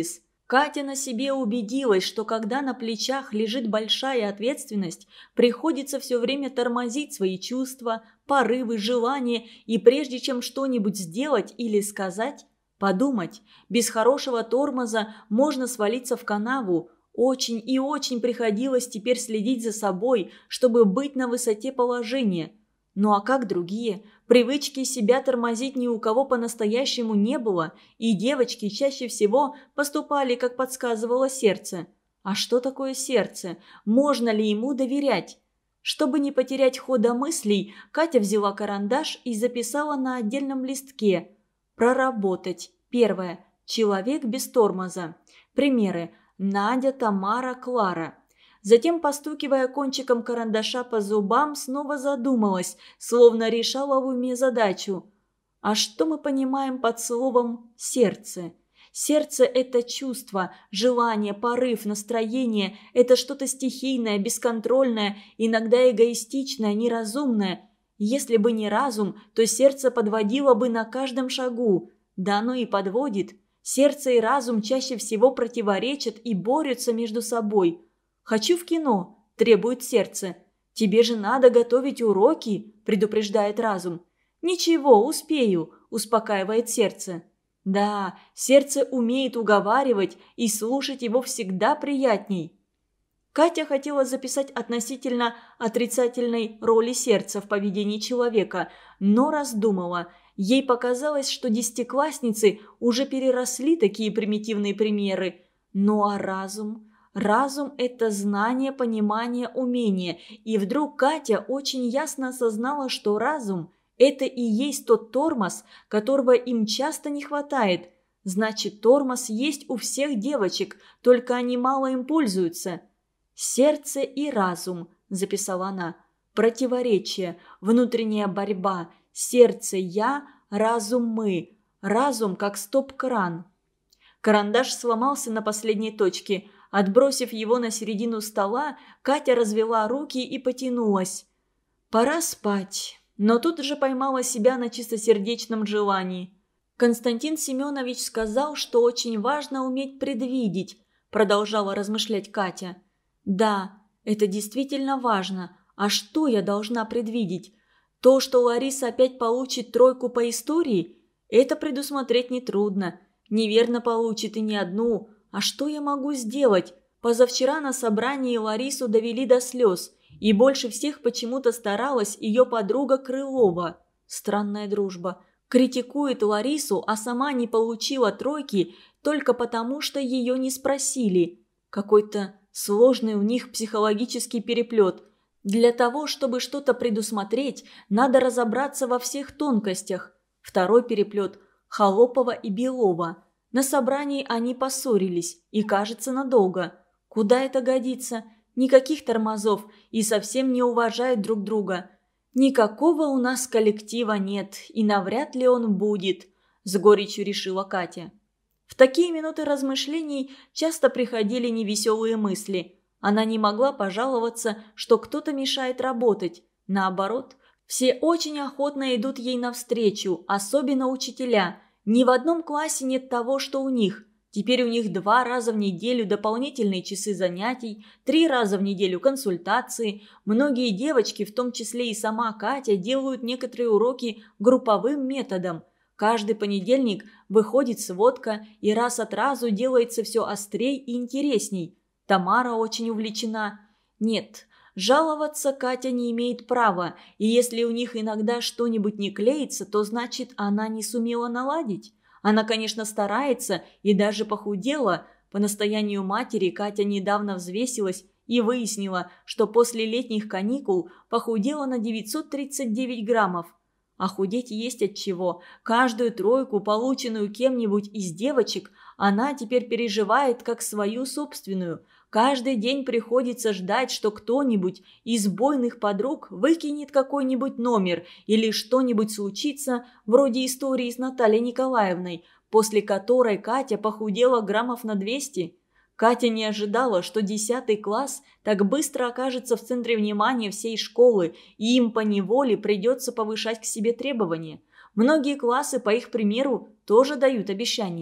Катя на себе убедилась, что когда на плечах лежит большая ответственность, приходится все время тормозить свои чувства, порывы, желания, и прежде чем что-нибудь сделать или сказать, подумать. Без хорошего тормоза можно свалиться в канаву. Очень и очень приходилось теперь следить за собой, чтобы быть на высоте положения. Ну а как другие? Привычки себя тормозить ни у кого по-настоящему не было, и девочки чаще всего поступали, как подсказывало сердце. А что такое сердце? Можно ли ему доверять? Чтобы не потерять хода мыслей, Катя взяла карандаш и записала на отдельном листке. Проработать. Первое. Человек без тормоза. Примеры. Надя, Тамара, Клара. Затем, постукивая кончиком карандаша по зубам, снова задумалась, словно решала в уме задачу. А что мы понимаем под словом «сердце»? Сердце – это чувство, желание, порыв, настроение. Это что-то стихийное, бесконтрольное, иногда эгоистичное, неразумное. Если бы не разум, то сердце подводило бы на каждом шагу. Да оно и подводит. Сердце и разум чаще всего противоречат и борются между собой. «Хочу в кино», – требует сердце. «Тебе же надо готовить уроки», – предупреждает разум. «Ничего, успею», – успокаивает сердце. Да, сердце умеет уговаривать, и слушать его всегда приятней. Катя хотела записать относительно отрицательной роли сердца в поведении человека, но раздумала. Ей показалось, что десятиклассницы уже переросли такие примитивные примеры. Ну а разум? Разум – это знание, понимание, умение. И вдруг Катя очень ясно осознала, что разум – это и есть тот тормоз, которого им часто не хватает. Значит, тормоз есть у всех девочек, только они мало им пользуются. «Сердце и разум», – записала она. «Противоречие, внутренняя борьба. Сердце я, разум мы. Разум как стоп-кран». Карандаш сломался на последней точке. Отбросив его на середину стола, Катя развела руки и потянулась. «Пора спать». Но тут же поймала себя на чистосердечном желании. «Константин Семенович сказал, что очень важно уметь предвидеть», – продолжала размышлять Катя. «Да, это действительно важно. А что я должна предвидеть? То, что Лариса опять получит тройку по истории? Это предусмотреть нетрудно. Неверно получит и не одну. А что я могу сделать? Позавчера на собрании Ларису довели до слез. И больше всех почему-то старалась ее подруга Крылова. Странная дружба. Критикует Ларису, а сама не получила тройки только потому, что ее не спросили. Какой-то сложный у них психологический переплет. Для того, чтобы что-то предусмотреть, надо разобраться во всех тонкостях. Второй переплет – Холопова и Белова. На собрании они поссорились, и, кажется, надолго. Куда это годится? Никаких тормозов и совсем не уважают друг друга. Никакого у нас коллектива нет, и навряд ли он будет, с горечью решила Катя. В такие минуты размышлений часто приходили невеселые мысли. Она не могла пожаловаться, что кто-то мешает работать. Наоборот, все очень охотно идут ей навстречу, особенно учителя. Ни в одном классе нет того, что у них. Теперь у них два раза в неделю дополнительные часы занятий, три раза в неделю консультации. Многие девочки, в том числе и сама Катя, делают некоторые уроки групповым методом. Каждый понедельник выходит сводка, и раз от разу делается все острей и интересней. Тамара очень увлечена. Нет, жаловаться Катя не имеет права, и если у них иногда что-нибудь не клеится, то значит, она не сумела наладить. Она, конечно, старается и даже похудела. По настоянию матери Катя недавно взвесилась и выяснила, что после летних каникул похудела на девятьсот тридцать девять граммов. А худеть есть от чего. Каждую тройку, полученную кем-нибудь из девочек, она теперь переживает как свою собственную. Каждый день приходится ждать, что кто-нибудь из бойных подруг выкинет какой-нибудь номер или что-нибудь случится, вроде истории с Натальей Николаевной, после которой Катя похудела граммов на двести. Катя не ожидала, что десятый класс так быстро окажется в центре внимания всей школы, и им поневоле придется повышать к себе требования. Многие классы, по их примеру, тоже дают обещания.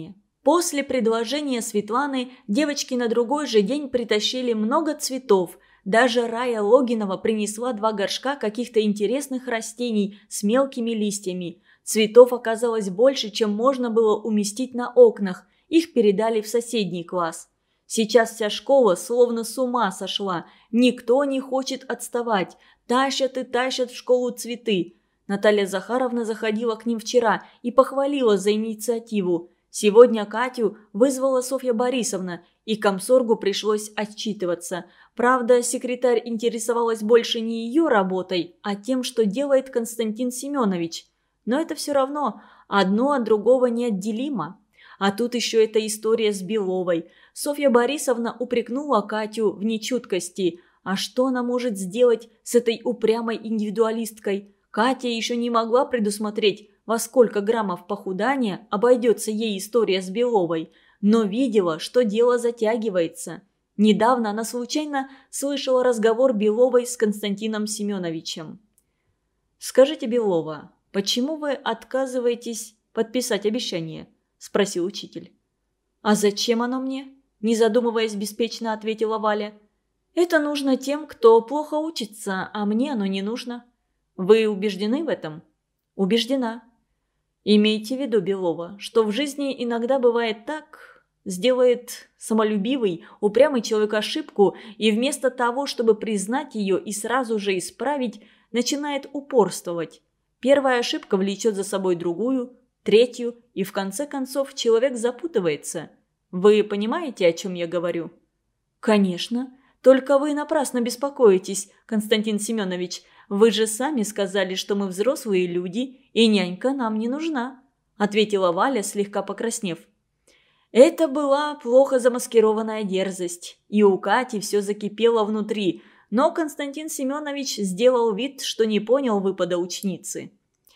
После предложения Светланы девочки на другой же день притащили много цветов. Даже Рая Логинова принесла два горшка каких-то интересных растений с мелкими листьями. Цветов оказалось больше, чем можно было уместить на окнах. Их передали в соседний класс. Сейчас вся школа словно с ума сошла. Никто не хочет отставать. Тащат и тащат в школу цветы. Наталья Захаровна заходила к ним вчера и похвалила за инициативу. Сегодня Катю вызвала Софья Борисовна, и комсоргу пришлось отчитываться. Правда, секретарь интересовалась больше не ее работой, а тем, что делает Константин Семенович. Но это все равно, одно от другого неотделимо. А тут еще эта история с Беловой. Софья Борисовна упрекнула Катю в нечуткости. А что она может сделать с этой упрямой индивидуалисткой? Катя еще не могла предусмотреть, во сколько граммов похудания обойдется ей история с Беловой, но видела, что дело затягивается. Недавно она случайно слышала разговор Беловой с Константином Семеновичем. «Скажите, Белова, почему вы отказываетесь подписать обещание?» – спросил учитель. «А зачем оно мне?» – не задумываясь, беспечно ответила Валя. «Это нужно тем, кто плохо учится, а мне оно не нужно». «Вы убеждены в этом?» «Убеждена». «Имейте в виду, Белова, что в жизни иногда бывает так, сделает самолюбивый, упрямый человек ошибку, и вместо того, чтобы признать ее и сразу же исправить, начинает упорствовать. Первая ошибка влечет за собой другую, третью, и в конце концов человек запутывается. Вы понимаете, о чем я говорю?» «Конечно. Только вы напрасно беспокоитесь, Константин Семенович. Вы же сами сказали, что мы взрослые люди, и нянька нам не нужна», – ответила Валя, слегка покраснев. Это была плохо замаскированная дерзость, и у Кати все закипело внутри, но Константин Семенович сделал вид, что не понял выпада ученицы.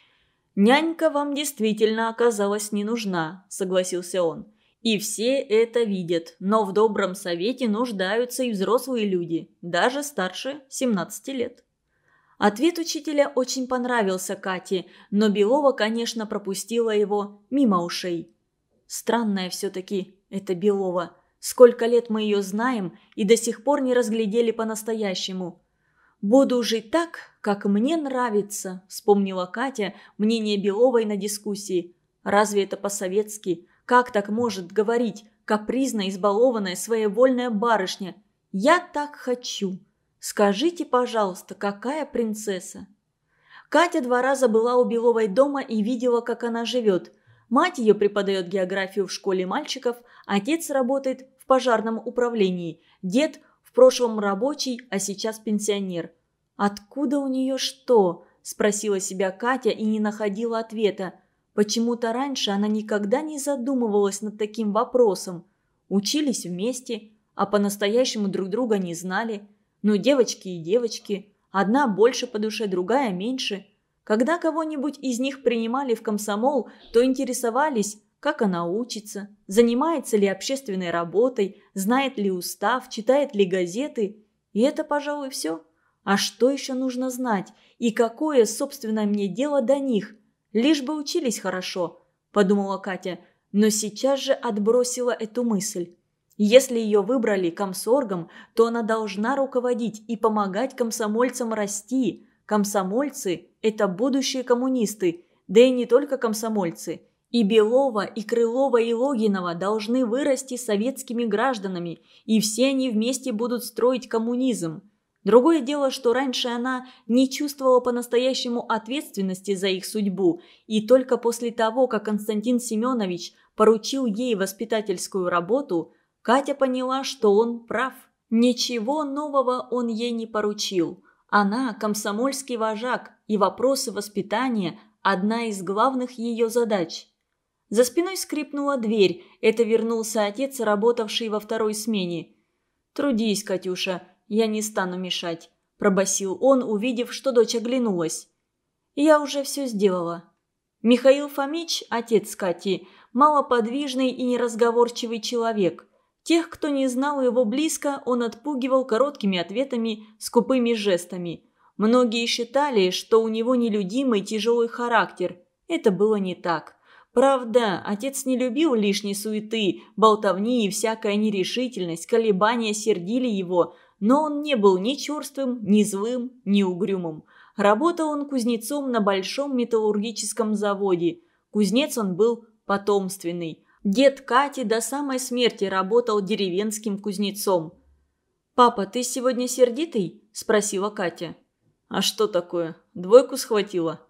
«Нянька вам действительно оказалась не нужна», – согласился он. «И все это видят, но в добром совете нуждаются и взрослые люди, даже старше семнадцати лет». Ответ учителя очень понравился Кате, но Белова, конечно, пропустила его мимо ушей. Странная все-таки эта Белова. Сколько лет мы ее знаем и до сих пор не разглядели по-настоящему. «Буду жить так, как мне нравится», – вспомнила Катя мнение Беловой на дискуссии. «Разве это по-советски? Как так может говорить капризная, избалованная, своевольная барышня? Я так хочу. Скажите, пожалуйста, какая принцесса?» Катя два раза была у Беловой дома и видела, как она живет. Мать ее преподает географию в школе мальчиков, отец работает в пожарном управлении, дед в прошлом рабочий, а сейчас пенсионер. «Откуда у нее что?» – спросила себя Катя и не находила ответа. Почему-то раньше она никогда не задумывалась над таким вопросом. Учились вместе, а по-настоящему друг друга не знали. Ну, девочки и девочки. Одна больше по душе, другая меньше. Когда кого-нибудь из них принимали в комсомол, то интересовались, как она учится, занимается ли общественной работой, знает ли устав, читает ли газеты. И это, пожалуй, все. А что еще нужно знать? И какое, собственно, мне дело до них? Лишь бы учились хорошо, подумала Катя, но сейчас же отбросила эту мысль. Если ее выбрали комсоргом, то она должна руководить и помогать комсомольцам расти. Комсомольцы – это будущие коммунисты, да и не только комсомольцы. И Белова, и Крылова, и Логинова должны вырасти советскими гражданами, и все они вместе будут строить коммунизм. Другое дело, что раньше она не чувствовала по-настоящему ответственности за их судьбу, и только после того, как Константин Семенович поручил ей воспитательскую работу, Катя поняла, что он прав. Ничего нового он ей не поручил. Она комсомольский вожак, и вопросы воспитания – одна из главных ее задач. За спиной скрипнула дверь. Это вернулся отец, работавший во второй смене. «Трудись, Катюша, я не стану мешать», – пробасил он, увидев, что дочь оглянулась. «Я уже все сделала». Михаил Фомич, отец Кати, малоподвижный и неразговорчивый человек. Тех, кто не знал его близко, он отпугивал короткими ответами, скупыми жестами. Многие считали, что у него нелюдимый тяжелый характер. Это было не так. Правда, отец не любил лишней суеты, болтовни и всякая нерешительность, колебания сердили его, но он не был ни черствым, ни злым, ни угрюмым. Работал он кузнецом на большом металлургическом заводе. Кузнец он был потомственный. Дед Кати до самой смерти работал деревенским кузнецом. «Папа, ты сегодня сердитый?» – спросила Катя. «А что такое? Двойку схватила?»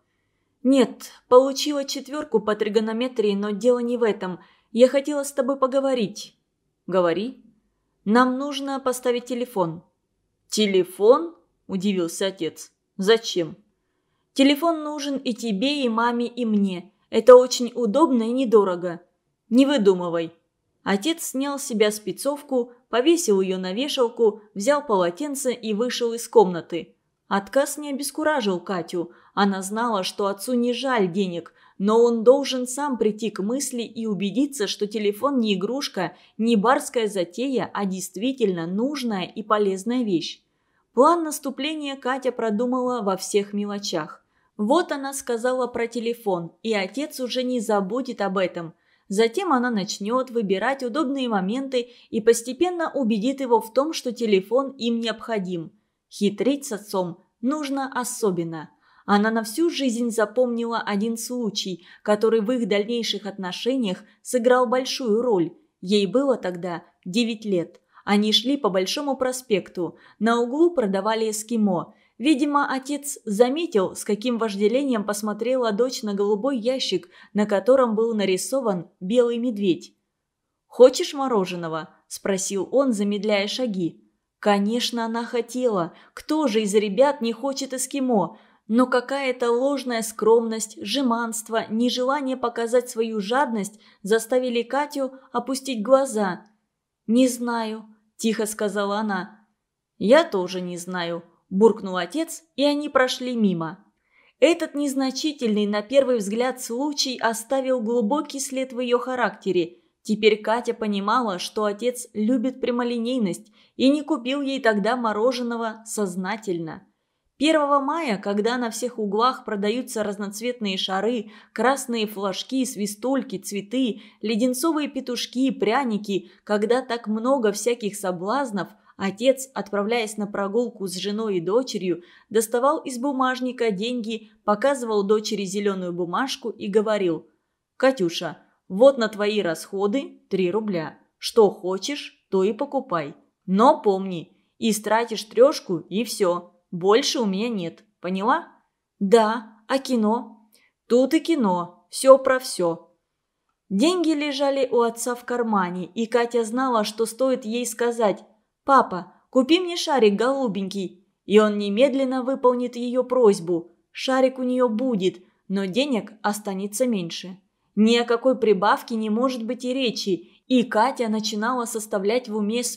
«Нет, получила четверку по тригонометрии, но дело не в этом. Я хотела с тобой поговорить». «Говори». «Нам нужно поставить телефон». «Телефон?» – удивился отец. «Зачем?» «Телефон нужен и тебе, и маме, и мне. Это очень удобно и недорого». «Не выдумывай». Отец снял с себя спецовку, повесил ее на вешалку, взял полотенце и вышел из комнаты. Отказ не обескуражил Катю. Она знала, что отцу не жаль денег, но он должен сам прийти к мысли и убедиться, что телефон не игрушка, не барская затея, а действительно нужная и полезная вещь. План наступления Катя продумала во всех мелочах. Вот она сказала про телефон, и отец уже не забудет об этом. Затем она начнет выбирать удобные моменты и постепенно убедит его в том, что телефон им необходим. Хитрить с отцом нужно особенно. Она на всю жизнь запомнила один случай, который в их дальнейших отношениях сыграл большую роль. Ей было тогда девять лет. Они шли по Большому проспекту. На углу продавали эскимо. Видимо, отец заметил, с каким вожделением посмотрела дочь на голубой ящик, на котором был нарисован белый медведь. «Хочешь мороженого?» – спросил он, замедляя шаги. Конечно, она хотела. Кто же из ребят не хочет эскимо? Но какая-то ложная скромность, жеманство, нежелание показать свою жадность заставили Катю опустить глаза. «Не знаю», – тихо сказала она. «Я тоже не знаю», – буркнул отец, и они прошли мимо. Этот незначительный на первый взгляд случай оставил глубокий след в ее характере. Теперь Катя понимала, что отец любит прямолинейность и не купил ей тогда мороженого сознательно. первого мая, когда на всех углах продаются разноцветные шары, красные флажки, свистульки, цветы, леденцовые петушки, пряники, когда так много всяких соблазнов, отец, отправляясь на прогулку с женой и дочерью, доставал из бумажника деньги, показывал дочери зеленую бумажку и говорил: «Катюша, вот на твои расходы три рубля. Что хочешь, то и покупай. Но помни, истратишь трешку и все. Больше у меня нет. Поняла?» «Да, а кино?» «Тут и кино. Все про все». Деньги лежали у отца в кармане, и Катя знала, что стоит ей сказать: «Папа, купи мне шарик голубенький», и он немедленно выполнит ее просьбу. Шарик у нее будет, но денег останется меньше. Ни о какой прибавке не может быть и речи, и Катя начинала составлять в уме